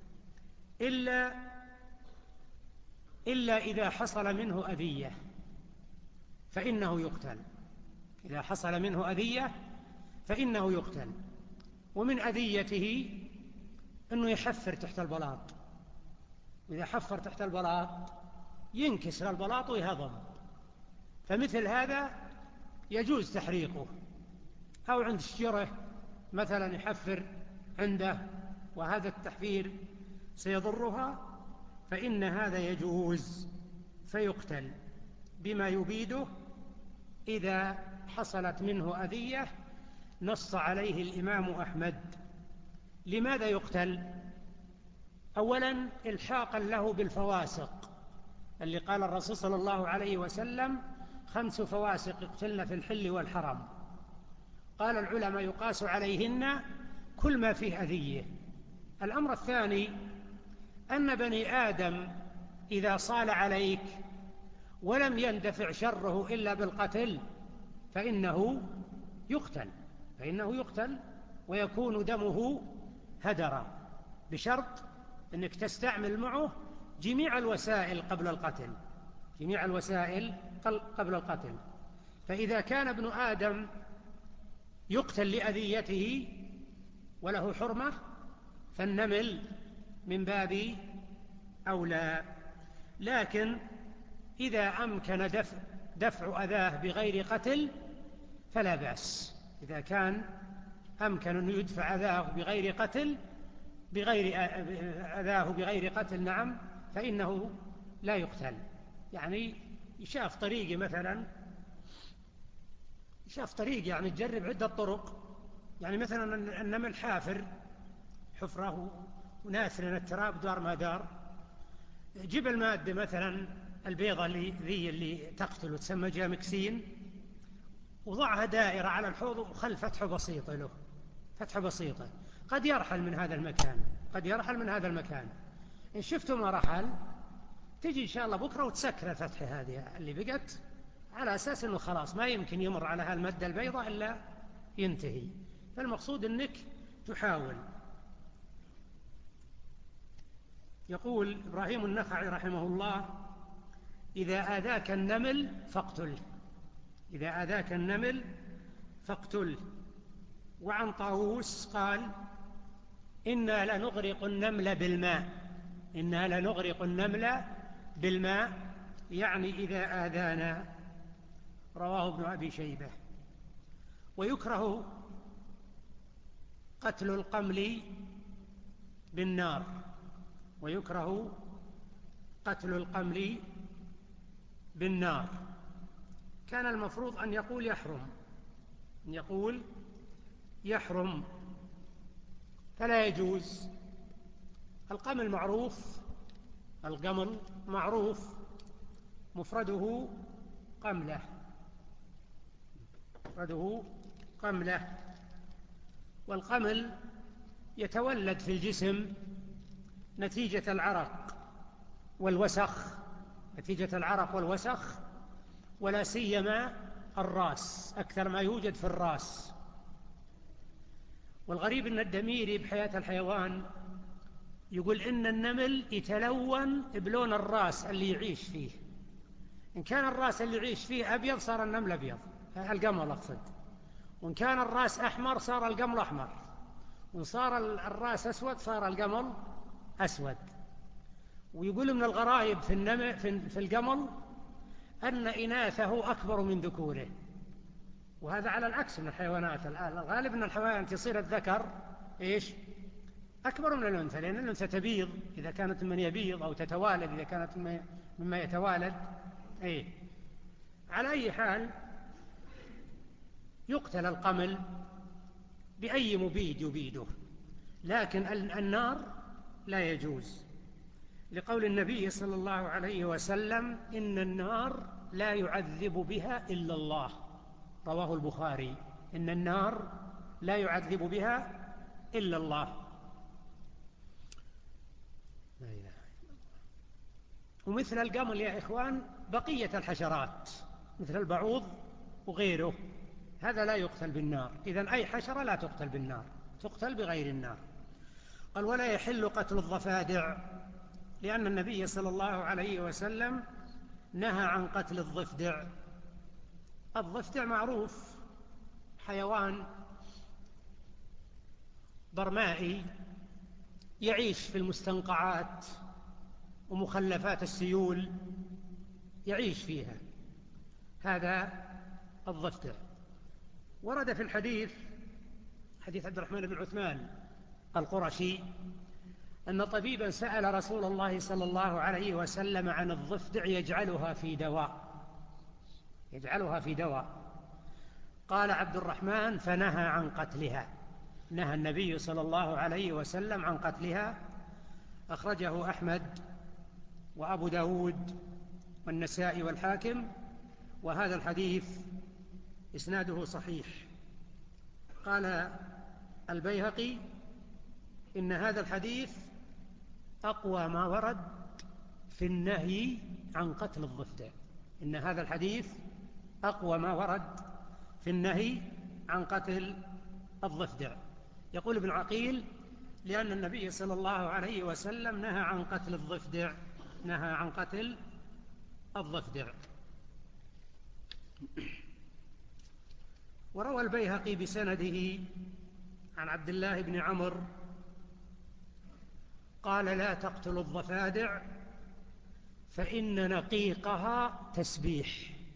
إلا إذا حصل منه أذية فإنه يقتل. إذا حصل منه أذية فإنه يقتل. ومن أذيته أنه يحفر تحت البلاط، وإذا حفر تحت البلاط ينكسر البلاط ويهضم، فمثل هذا يجوز تحريقه. أو عند شجرة مثلا يحفر عنده وهذا التحفير سيضرها، فإن هذا يجوز فيقتل بما يبيده إذا حصلت منه أذية. نص عليه الإمام أحمد. لماذا يقتل؟ أولا إلحاقا له بالفواسق اللي قال الرسول صلى الله عليه وسلم 5 فواسق يقتلن في الحل والحرم. قال العلماء يقاس عليهن كل ما فيه أذية. الأمر الثاني أن بني آدم إذا صال عليك ولم يندفع شره إلا بالقتل فإنه يقتل ويكون دمه هدرا، بشرط أنك تستعمل معه جميع الوسائل قبل القتل. فإذا كان ابن آدم يقتل لأذيته وله حرمة فالنمل من باب أولى. لكن إذا أمكن دفع أذاه بغير قتل فلا بأس. إذا كان أمكن أن يدفع أذاه بغير قتل نعم، فإنه لا يقتل. يعني يشاف طريق يعني تجرب عدة طرق. يعني مثلا النمل حافر حفره وناثر التراب دار ما دار، جيب المادة مثلا البيضة اللي تقتل وتسمى جامكسين، وضعها دائرة على الحوض وخل فتحة بسيطة. قد يرحل من هذا المكان. إن شفتوا ما رحل تجي إن شاء الله بكرة وتسكر الفتحة هذه اللي بقت، على أساس أنه خلاص ما يمكن يمر على هالمادة البيضاء إلا ينتهي. فالمقصود أنك تحاول. يقول إبراهيم النخعي رحمه الله: إذا آذاك النمل فاقتله. وعن طاووس قال: إنا لنغرق النمل بالماء يعني إذا آذانا. رواه ابن أبي شيبة. ويكره قتل القمل بالنار. كان المفروض أن يقول يحرم فلا يجوز. القمل معروف مفرده قملة. والقمل يتولد في الجسم نتيجة العرق والوسخ، ولا سيما الراس، أكثر ما يوجد في الراس. والغريب أن الدميري بحياة الحيوان يقول إن النمل يتلون بلون الراس اللي يعيش فيه. إن كان الراس اللي يعيش فيه أبيض صار النمل أبيض، القمل أقصد. وإن كان الراس أحمر صار القمل أحمر، وإن صار الراس أسود صار القمل أسود. ويقول من الغرائب في القمل أن إناثه أكبر من ذكوره، وهذا على العكس من الحيوانات. الغالب أن الحيوانات يصير الذكر أكبر من الأنثى، لأن الأنثى تبيض إذا كانت ممن يبيض، أو تتوالد إذا كانت مما يتوالد. على أي حال يقتل القمل بأي مبيد يبيده، لكن النار لا يجوز، لقول النبي صلى الله عليه وسلم: إن النار لا يعذب بها إلا الله. رواه البخاري. إن النار لا يعذب بها إلا الله. لا إله إلا الله. ومثل القمل يا إخوان بقية الحشرات مثل البعوض وغيره، هذا لا يقتل بالنار. إذن أي حشرة لا تقتل بالنار، تقتل بغير النار. قال: ولا يحل قتل الضفادع، لأن النبي صلى الله عليه وسلم نهى عن قتل الضفدع. الضفدع معروف، حيوان برمائي يعيش في المستنقعات ومخلفات السيول، يعيش فيها، هذا الضفدع. ورد في الحديث، حديث عبد الرحمن بن عثمان القرشي، أن طبيبا سأل رسول الله صلى الله عليه وسلم عن الضفدع يجعلها في دواء. قال عبد الرحمن: فنهى عن قتلها، نهى النبي صلى الله عليه وسلم عن قتلها. أخرجه أحمد وأبو داود والنسائي والحاكم، وهذا الحديث إسناده صحيح. قال البيهقي: إن هذا الحديث أقوى ما ورد في النهي عن قتل الضفدع. إن هذا الحديث أقوى ما ورد في النهي عن قتل الضفدع. يقول ابن عقيل: لأن النبي صلى الله عليه وسلم نهى عن قتل الضفدع، نهى عن قتل الضفدع. وروى البيهقي بسنده عن عبد الله بن عمرو قال: لا تقتلوا الضفادع فإن نقيقها تسبيح.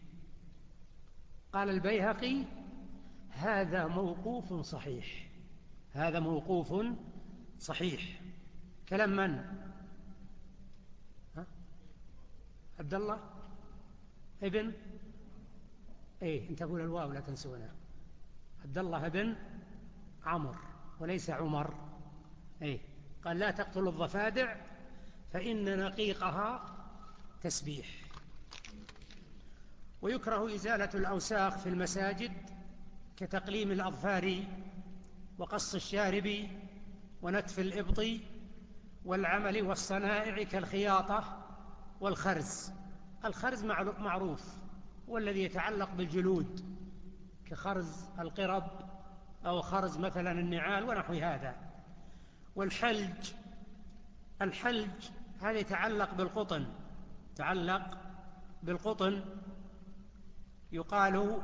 قال البيهقي: هذا موقوف صحيح، هذا موقوف صحيح. كلام من؟ عبد الله ابن انت قول الواو لا تنسونها، عبد الله بن عمرو وليس عمر. قال: لا تقتلوا الضفادع فإن نقيقها تسبيح. ويكره إزالة الأوساخ في المساجد كتقليم الأظفار وقص الشارب ونتف الإبط والعمل والصنائع كالخياطة والخرز. الخرز معروف، هو الذي يتعلق بالجلود كخرز القرب أو خرز مثلا النعال ونحو هذا. والحلج، الحلج هذا يتعلق بالقطن، يتعلق بالقطن، يقال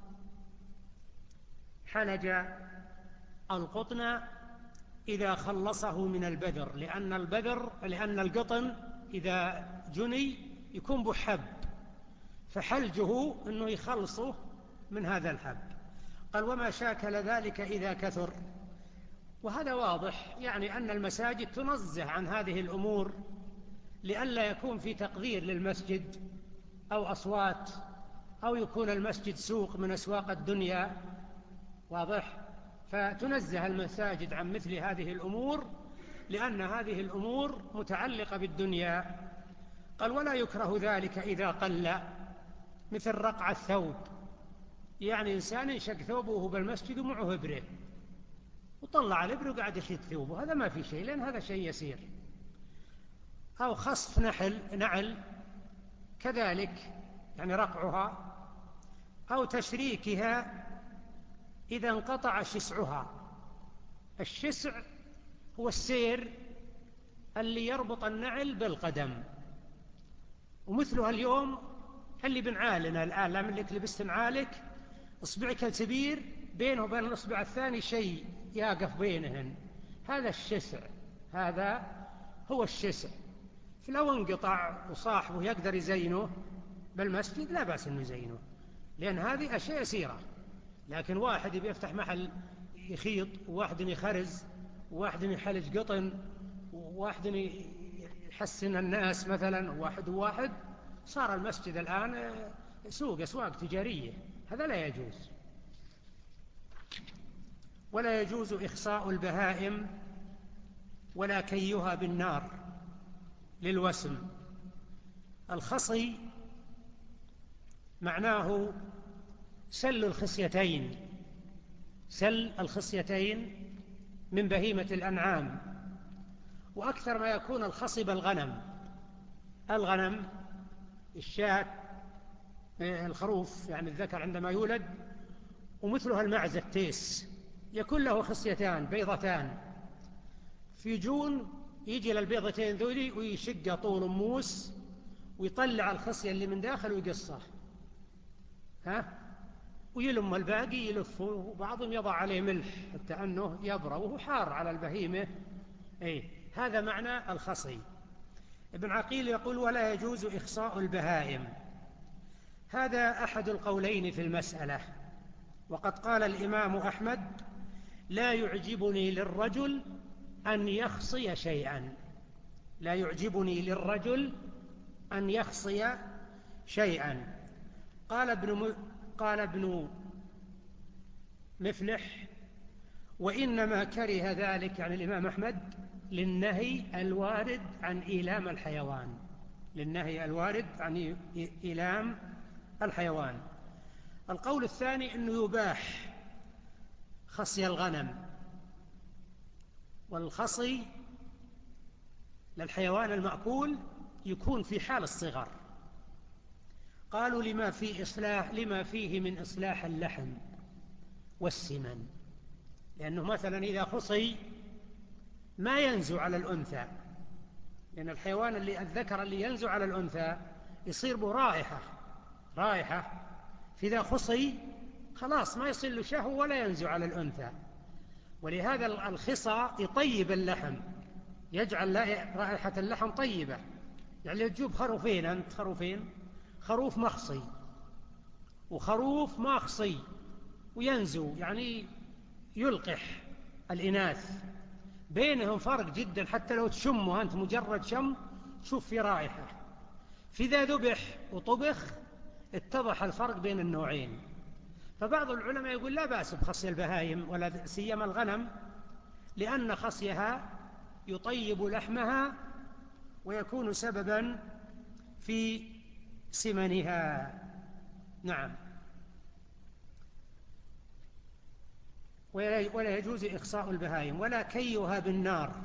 حلج القطن إذا خلصه من البذر، لأن القطن إذا جني يكون بحب، فحلجه أنه يخلصه من هذا الحب. قال: وما شاكل ذلك إذا كثر. وهذا واضح، يعني أن المساجد تنزه عن هذه الأمور لئلا يكون في تقدير للمسجد أو أصوات، أو يكون المسجد سوق من أسواق الدنيا، واضح، فتنزه المساجد عن مثل هذه الأمور لأن هذه الأمور متعلقة بالدنيا. قال: ولا يكره ذلك إذا قل، مثل رقع الثوب، يعني إنسان ينشق ثوبه بالمسجد ومعه إبرة وطلع الإبرة وقاعد يشد ثوبه، هذا ما في شيء لأن هذا شيء يسير. أو خصف نعل كذلك، يعني رقعها، أو تشريكها إذا انقطع شسعها. الشسع هو السير اللي يربط النعل بالقدم، ومثلها اليوم اللي بنعالنا الآن، لا من لك لبست نعالك إصبعك الكبير بينه وبين الإصبع الثاني شيء يقف بينهن، هذا الشسع، هذا هو الشسع. فلو انقطع وصاحبه يقدر يزينه بالمسجد لا بأس أنه يزينه، لأن هذه أشياء يسيرة. لكن واحد يفتح محل يخيط، وواحد يخرز، وواحد يحلج قطن، وواحد يحسن الناس مثلا، وواحد صار المسجد الآن أسواق تجارية، هذا لا يجوز. ولا يجوز إخصاء البهائم ولا كيها بالنار للوسم. الخصي معناه سل الخصيتين من بهيمة الأنعام، وأكثر ما يكون الخصي بالغنم، الشاة الخروف يعني الذكر عندما يولد، ومثلها المعز التيس يكون له خصيتان بيضتان، في جون يجي للبيضتين ذولي ويشق طول موس ويطلع الخصية اللي من داخل ويقصه، ويلم الباقي يلفه، وبعضهم يضع عليه ملح حتى أنه يبرى وهو حار على البهيمة. هذا معنى الخصي. ابن عقيل يقول: ولا يجوز إخصاء البهائم. هذا أحد القولين في المسألة. وقد قال الإمام أحمد: لا يعجبني للرجل أن يخصي شيئا. لا يعجبني للرجل أن يخصي شيئا. قال ابن مفلح: وإنما كره ذلك يعني الإمام أحمد للنهي الوارد عن إيلام الحيوان. للنهي الوارد عن إيلام الحيوان. القول الثاني أنه يباح خصي الغنم، والخصي للحيوان المأكول يكون في حال الصغر. قالوا لما فيه من إصلاح اللحم والسمن، لأنه مثلا إذا خصي ما ينزو على الأنثى، لأن الحيوان الذكر اللي ينزو على الأنثى يصير به رائحة، فإذا خصي خلاص ما يصير له شهوة ولا ينزو على الأنثى. ولهذا الخصى يطيب اللحم، يجعل رائحة اللحم طيبة. يعني تجيب خروفين، خروف مخصي وخروف ماخصي وينزو يعني يلقح الإناث، بينهم فرق جدا، حتى لو تشمه أنت مجرد شم تشوف في رائحة. فإذا ذبح وطبخ اتضح الفرق بين النوعين. فبعض العلماء يقول لا بأس بخصي البهائم ولا سيما الغنم، لأن خصيها يطيب لحمها ويكون سببا في سمنها. نعم. ولا يجوز إخصاء البهائم ولا كيها بالنار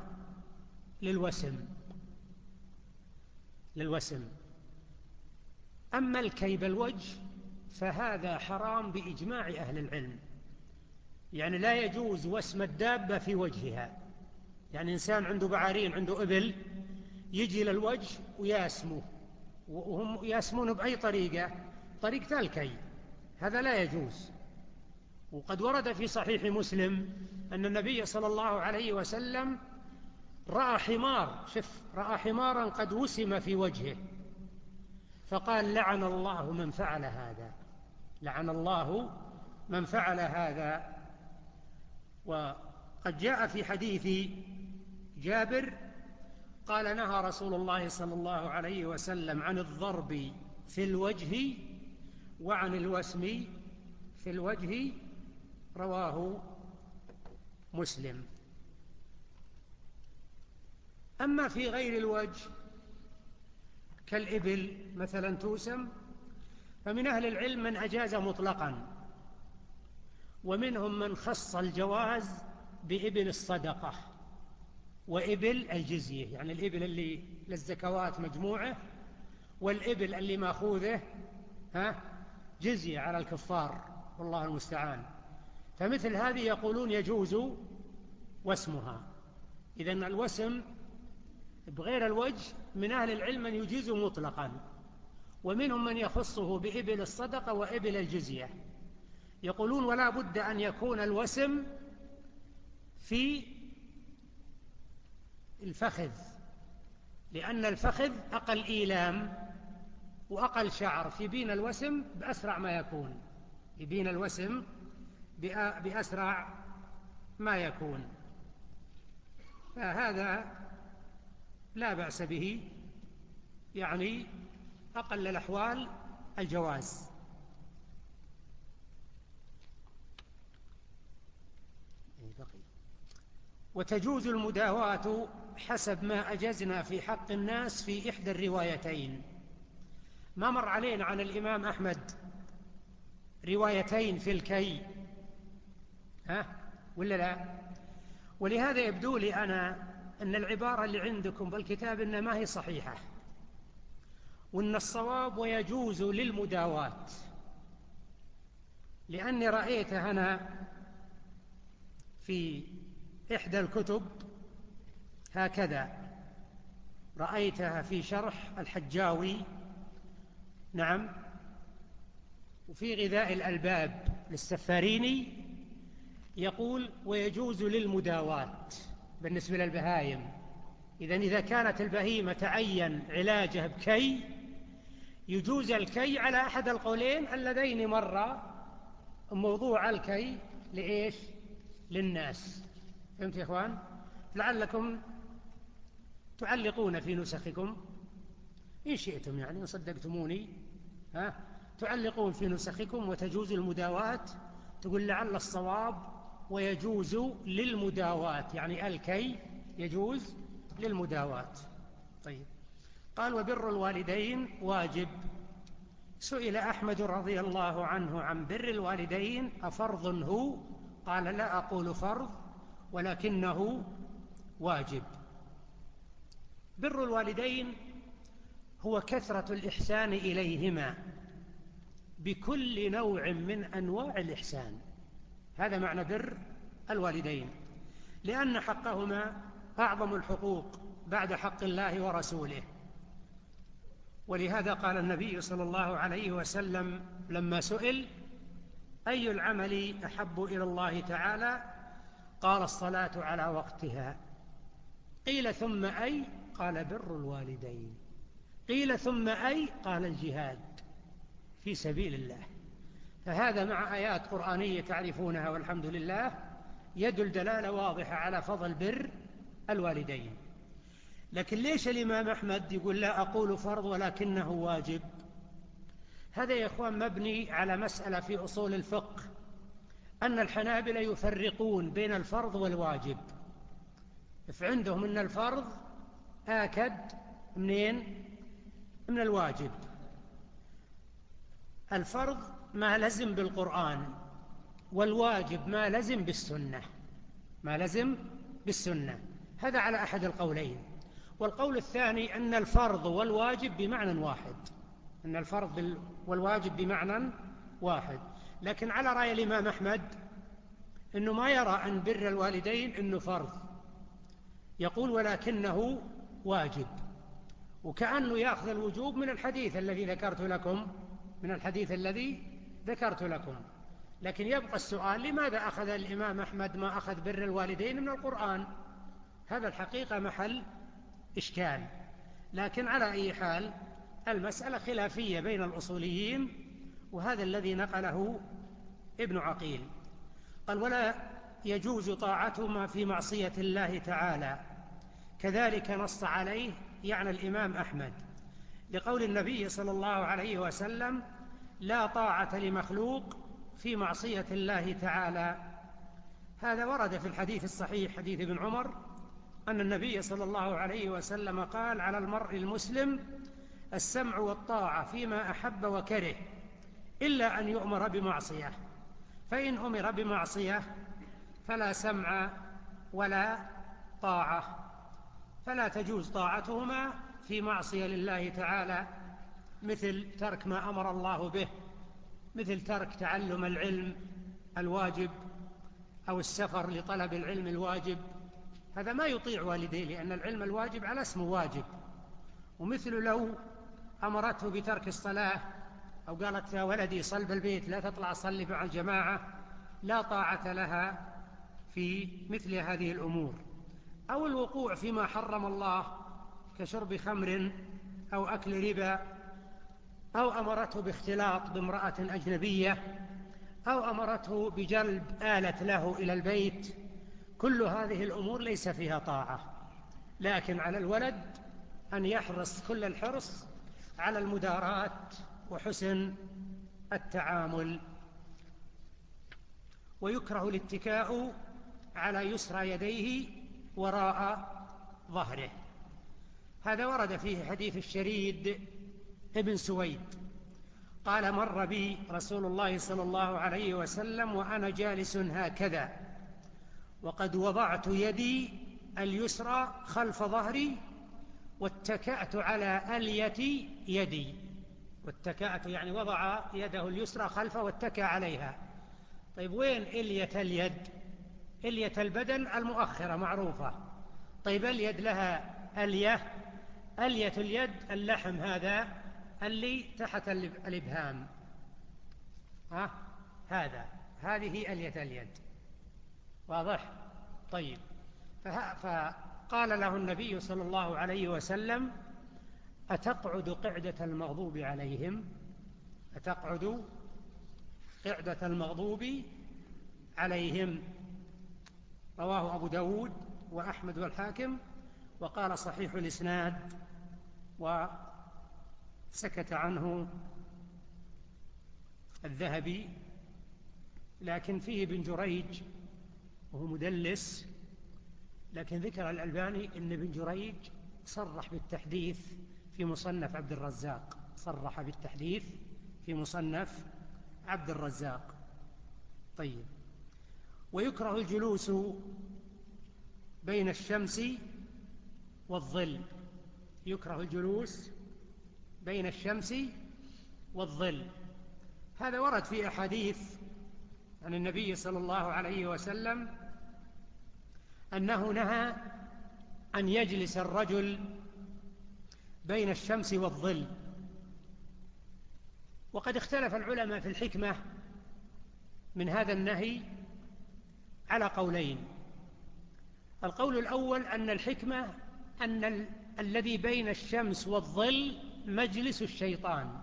للوسم. أما الكي بالوجه فهذا حرام بإجماع أهل العلم. يعني لا يجوز وسم الدابة في وجهها. يعني إنسان عنده بعارين، عنده إبل، يجي للوجه وياسمه، وهم ياسمون بأي طريقة الكي، هذا لا يجوز. وقد ورد في صحيح مسلم أن النبي صلى الله عليه وسلم رأى حمارا قد وسم في وجهه، فقال: لعن الله من فعل هذا، لعن الله من فعل هذا. وقد جاء في حديث جابر قال: نهى رسول الله صلى الله عليه وسلم عن الضرب في الوجه وعن الوسم في الوجه، رواه مسلم. أما في غير الوجه كالإبل مثلا توسم، فمن أهل العلم من أجاز مطلقا، ومنهم من خص الجواز بإبل الصدقة وإبل الجزية، يعني الإبل اللي للزكوات مجموعة، والإبل اللي ماخوذه جزية على الكفار، والله المستعان. فمثل هذه يقولون يجوز وسمها. إذن الوسم بغير الوجه من أهل العلم من يجيز مطلقا، ومنهم من يخصه بإبل الصدقة وإبل الجزية. يقولون ولا بد أن يكون الوسم في الفخذ، لأن الفخذ أقل إيلام وأقل شعر، يبين الوسم بأسرع ما يكون، يبين الوسم بأسرع ما يكون. فهذا لا بأس به، يعني أقل الأحوال الجواز. وتجوز المداواة حسب ما أجزنا في حق الناس في إحدى الروايتين. ما مر علينا عن الإمام أحمد روايتين في الكي، ولا لا؟ ولهذا يبدو لي أنا أن العبارة اللي عندكم بالكتاب إنها ما هي صحيحة، وإن الصواب ويجوز للمداواة، لأني رأيتها أنا في إحدى الكتب هكذا، رأيتها في شرح الحجاوي، نعم، وفي غذاء الألباب للسفاريني يقول ويجوز للمداواة بالنسبة للبهائم. إذا كانت البهيمة تعين علاجه بكي يجوز الكي على أحد القولين اللذين مر موضوع الكي لإيش؟ للناس. فهمت يا إخوان؟ لعلكم تعلقون في نسخكم إن شئتم، يعني إن صدقتموني تعلقون في نسخكم وتجوز المداواة، تقول لعل الصواب ويجوز للمداواة، يعني الكي يجوز للمداواة. طيب، قال وبر الوالدين واجب. سئل أحمد رضي الله عنه عن بر الوالدين أفرض هو؟ قال لا أقول فرض ولكنه واجب. بر الوالدين هو كثرة الإحسان إليهما بكل نوع من أنواع الإحسان، هذا معنى بر الوالدين، لأن حقهما أعظم الحقوق بعد حق الله ورسوله. ولهذا قال النبي صلى الله عليه وسلم لما سئل أي العمل أحب إلى الله تعالى؟ قال الصلاة على وقتها. قيل ثم أي؟ قال بر الوالدين. قيل ثم أي؟ قال الجهاد في سبيل الله. فهذا مع آيات قرآنية تعرفونها والحمد لله يدل دلالة واضحة على فضل بر الوالدين. لكن ليش الإمام أحمد يقول لا أقول فرض ولكنه واجب؟ هذا يا إخوان مبني على مسألة في أصول الفقه، أن الحنابلة يفرقون بين الفرض والواجب، فعندهم أن الفرض آكد منين؟ من الواجب. الفرض ما لزم بالقرآن، والواجب ما لزم بالسنة، ما لزم بالسنة. هذا على أحد القولين. والقول الثاني أن الفرض والواجب بمعنى واحد، أن الفرض والواجب بمعنى واحد. لكن على رأي الإمام أحمد أنه ما يرى أن بر الوالدين أنه فرض، يقول ولكنه واجب، وكأنه يأخذ الوجوب من الحديث الذي ذكرت لكم. لكن يبقى السؤال لماذا أخذ الإمام أحمد ما أخذ بر الوالدين من القرآن؟ هذا الحقيقة محل إشكال. لكن على أي حال المسألة خلافية بين الأصوليين، وهذا الذي نقله ابن عقيل. قال ولا يجوز طاعتهما في معصية الله تعالى، كذلك نص عليه يعني الإمام أحمد لقول النبي صلى الله عليه وسلم لا طاعة لمخلوق في معصية الله تعالى. هذا ورد في الحديث الصحيح حديث ابن عمر أن النبي صلى الله عليه وسلم قال على المرء المسلم السمع والطاعة فيما أحب وكره إلا أن يؤمر بمعصية، فإن أمر بمعصية فلا سمع ولا طاعة، فلا تجوز طاعتهما في معصية لله تعالى، مثل ترك ما أمر الله به، مثل ترك تعلم العلم الواجب أو السفر لطلب العلم الواجب، هذا ما يطيع والديه لأن العلم الواجب على اسمه واجب. ومثل لو أمرته بترك الصلاة أو قالت يا ولدي صل بالبيت لا تطلع صلي مع الجماعة، لا طاعة لها في مثل هذه الأمور. أو الوقوع فيما حرم الله كشرب خمر أو أكل ربا، أو أمرته باختلاط بامرأة أجنبية، أو أمرته بجلب آلة له إلى البيت، كل هذه الأمور ليس فيها طاعة. لكن على الولد أن يحرص كل الحرص على المداراة وحسن التعامل. ويكره الاتكاء على يسرى يديه وراء ظهره. هذا ورد فيه حديث الشريد ابن سويد قال مر بي رسول الله صلى الله عليه وسلم وأنا جالس هكذا، وقد وضعت يدي اليسرى خلف ظهري واتكأت على ألية يدي. واتكأت يعني وضع يده اليسرى خلفه واتكأ عليها. طيب وين ألية اليد؟ ألية البدن المؤخرة معروفة. طيب اليد لها ألية؟ ألية اليد اللحم هذا اللي تحت الإبهام، هذه ألية اليد. واضح؟ طيب. فقال له النبي صلى الله عليه وسلم: أتقعد قعدة المغضوب عليهم؟ أتقعد قعدة المغضوب عليهم. رواه أبو داود وأحمد والحاكم، وقال صحيح الإسناد، وسكت عنه الذهبي، لكن فيه ابن جريج وهو مدلس. لكن ذكر الألباني أن ابن جريج صرح بالتحديث في مصنف عبد الرزاق، صرح بالتحديث في مصنف عبد الرزاق. طيب. ويكره الجلوس بين الشمس والظل. يكره الجلوس بين الشمس والظل. هذا ورد في أحاديث عن النبي صلى الله عليه وسلم أنه نهى أن يجلس الرجل بين الشمس والظل. وقد اختلف العلماء في الحكمة من هذا النهي على قولين. القول الأول أن الحكمة أن الذي بين الشمس والظل مجلس الشيطان،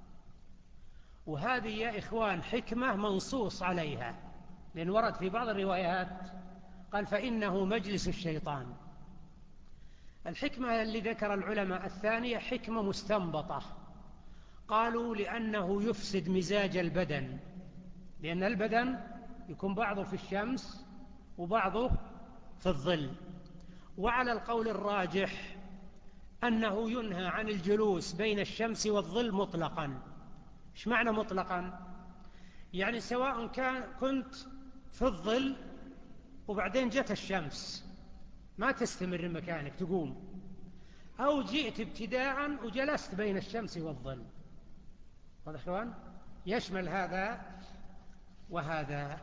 وهذه يا إخوان حكمة منصوص عليها، لأن ورد في بعض الروايات قال: فإنه مجلس الشيطان. الحكمة اللي ذكر العلماء الثانية حكمة مستنبطة، قالوا: لأنه يفسد مزاج البدن، لأن البدن يكون بعضه في الشمس وبعضه في الظل. وعلى القول الراجح أنه ينهى عن الجلوس بين الشمس والظل مطلقا. إيش معنى مطلقا؟ يعني سواء كنت في الظل وبعدين جت الشمس، ما تستمر مكانك تقوم، أو جئت ابتداء وجلست بين الشمس والظل. هذا إخوان يشمل هذا وهذا.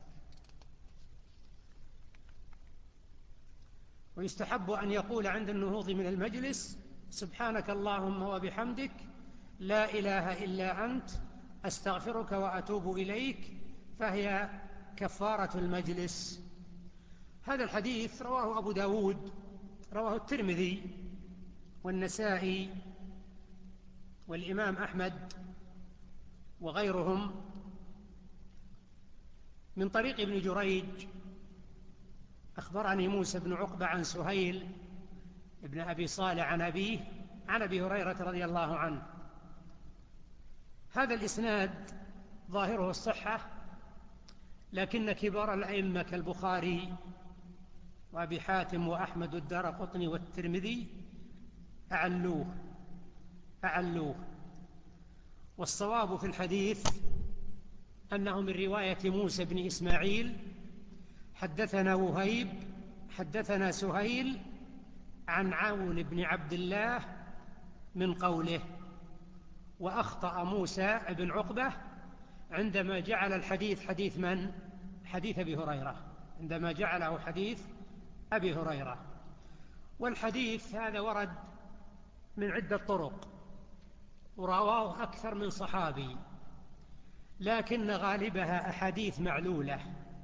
ويستحب أن يقول عند النهوض من المجلس: سبحانك اللهم وبحمدك، لا إله إلا أنت، أستغفرك وأتوب إليك، فهي كفارة المجلس. هذا الحديث رواه أبو داود، رواه الترمذي والنسائي والإمام أحمد وغيرهم من طريق ابن جريج. أخبرني موسى بن عقبة عن سهيل ابن أبي صالح عن أبيه عن أبي هريرة رضي الله عنه. هذا الإسناد ظاهره الصحة، لكن كبار الأئمة كالبخاري وأبي حاتم وأحمد والدارقطني والترمذي أعلوه. والصواب في الحديث أنه من رواية موسى بن إسماعيل: حدثنا وهيب حدثنا سهيل عن عون بن عبد الله من قوله. وأخطأ موسى بن عقبة عندما جعل الحديث حديث من؟ حديث أبي هريرة، عندما جعله حديث أبي هريرة. والحديث هذا ورد من عدة طرق ورواه أكثر من صحابي، لكن غالبها أحاديث معلولة.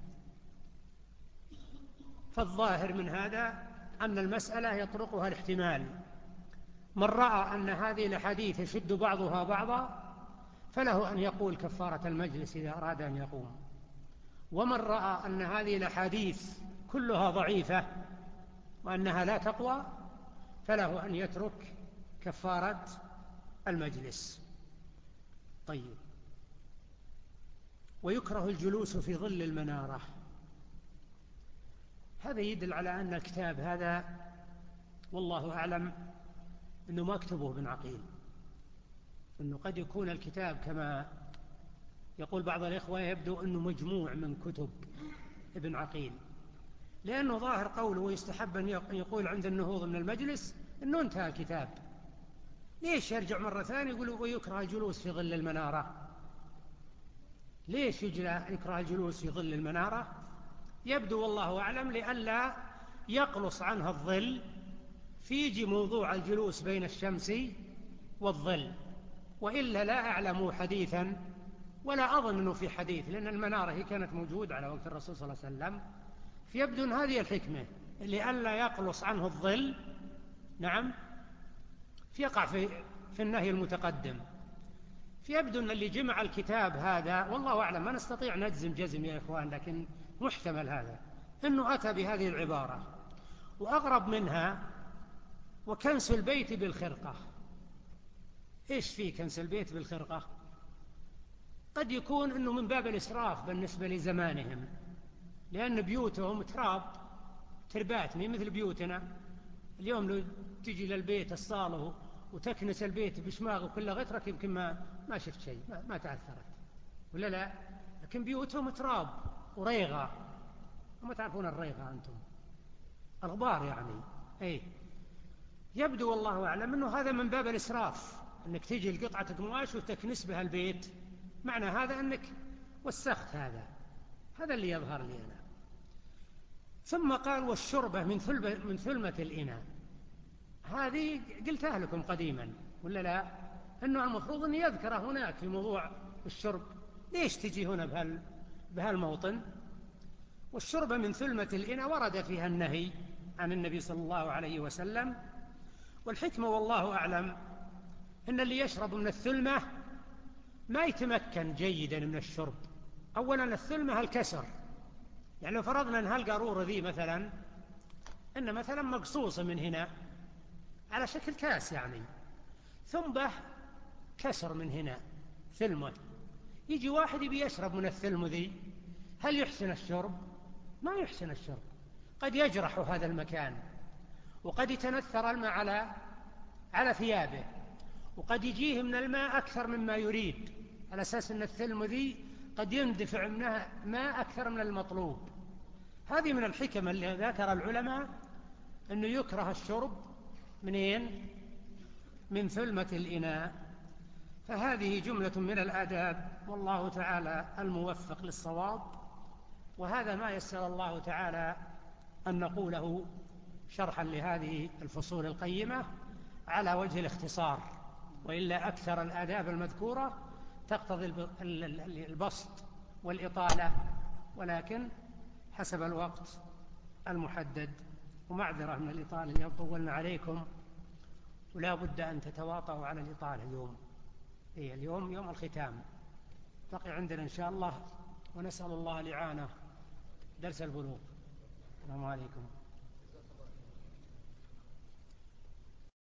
فالظاهر من هذا أن المسألة يطرقها الاحتمال. من رأى أن هذه الأحاديث يشد بعضها بعضا فله أن يقول كفارة المجلس إذا أراد أن يقوم، ومن رأى أن هذه الأحاديث كلها ضعيفة وأنها لا تقوى فله أن يترك كفارة المجلس. طيب. ويكره الجلوس في ظل المنارة. هذا يدل على أن الكتاب هذا والله أعلم أنه ما كتبه ابن عقيل، أنه قد يكون الكتاب كما يقول بعض الإخوة يبدو أنه مجموع من كتب ابن عقيل، لأنه ظاهر قوله: ويستحب أن يقول عند النهوض من المجلس أنه انتهى الكتاب. ليش يرجع مرة ثانية يقول ويكره الجلوس في ظل المنارة؟ ليش يكره الجلوس في ظل المنارة؟ يبدو والله أعلم لئلا يقلص عنها الظل، فيجي موضوع الجلوس بين الشمس والظل، وإلا لا أعلم حديثا ولا أظن أنه في حديث، لأن المنارة هي كانت موجودة على وقت الرسول صلى الله عليه وسلم، فيبدو أن هذه الحكمة لئلا يقلص عنه الظل. نعم، فيقع في النهي المتقدم. فيبدو أن اللي جمع الكتاب هذا، والله أعلم ما نستطيع نجزم جزم يا إخوان، لكن محتمل هذا، أنه أتى بهذه العبارة. وأغرب منها وكنس البيت بالخرقة. إيش فيه كنس البيت بالخرقة؟ قد يكون أنه من باب الإسراف بالنسبة لزمانهم، لأن بيوتهم تربات مي مثل بيوتنا اليوم. لو تجي للبيت الصالة وتكنس البيت بشماغ وكل غترك يمكن ما شفت شيء، ما تأثرت، ولا لا؟ لكن بيوتهم تراب وريغة، وما تعرفون الريغة أنتم، الغبار يعني. أي يبدو والله أعلم أنه هذا من باب الإسراف، أنك تجي لقطعة قماش وتكنس بها البيت، معنى هذا أنك وسخت. هذا اللي يظهر لي أنا. ثم قال والشربة من ثلمة الإناء. هذه قلتها لكم قديما ولا لا؟ أنه المفروض أن يذكر هناك في موضوع الشرب. ليش تجي هنا بهالموطن؟ والشربة من ثلمة الإناء ورد فيها النهي عن النبي صلى الله عليه وسلم. والحكمة والله أعلم أن اللي يشرب من الثلمة ما يتمكن جيدا من الشرب. أولا الثلمة الكسر، يعني لو فرضنا أن هالقارورة ذي مثلا أن مثلا مقصوصة من هنا على شكل كاس يعني، ثم به كسر من هنا ثلمة، يجي واحد يبي يشرب من الثلمة ذي، هل يحسن الشرب؟ ما يحسن الشرب. قد يجرح هذا المكان، وقد يتنثر الماء على ثيابه، وقد يجيه من الماء أكثر مما يريد، على أساس أن الثلمة ذي قد يندفع منها ماء أكثر من المطلوب. هذه من الحكم اللي ذكر العلماء أنه يكره الشرب منين؟ من ثلمة الإناء. فهذه جملة من الآداب، والله تعالى الموفق للصواب. وهذا ما يسر الله تعالى أن نقوله شرحا لهذه الفصول القيمة على وجه الاختصار، وإلا أكثر الآداب المذكورة تقتضي البسط والإطالة، ولكن حسب الوقت المحدد. ومعذرة من الإطالة اليوم طولنا عليكم، ولا بد أن تتواطؤوا على الإطالة اليوم. اليوم يوم الختام، بقي عندنا إن شاء الله، ونسأل الله الإعانة درس البلوغ. السلام عليكم.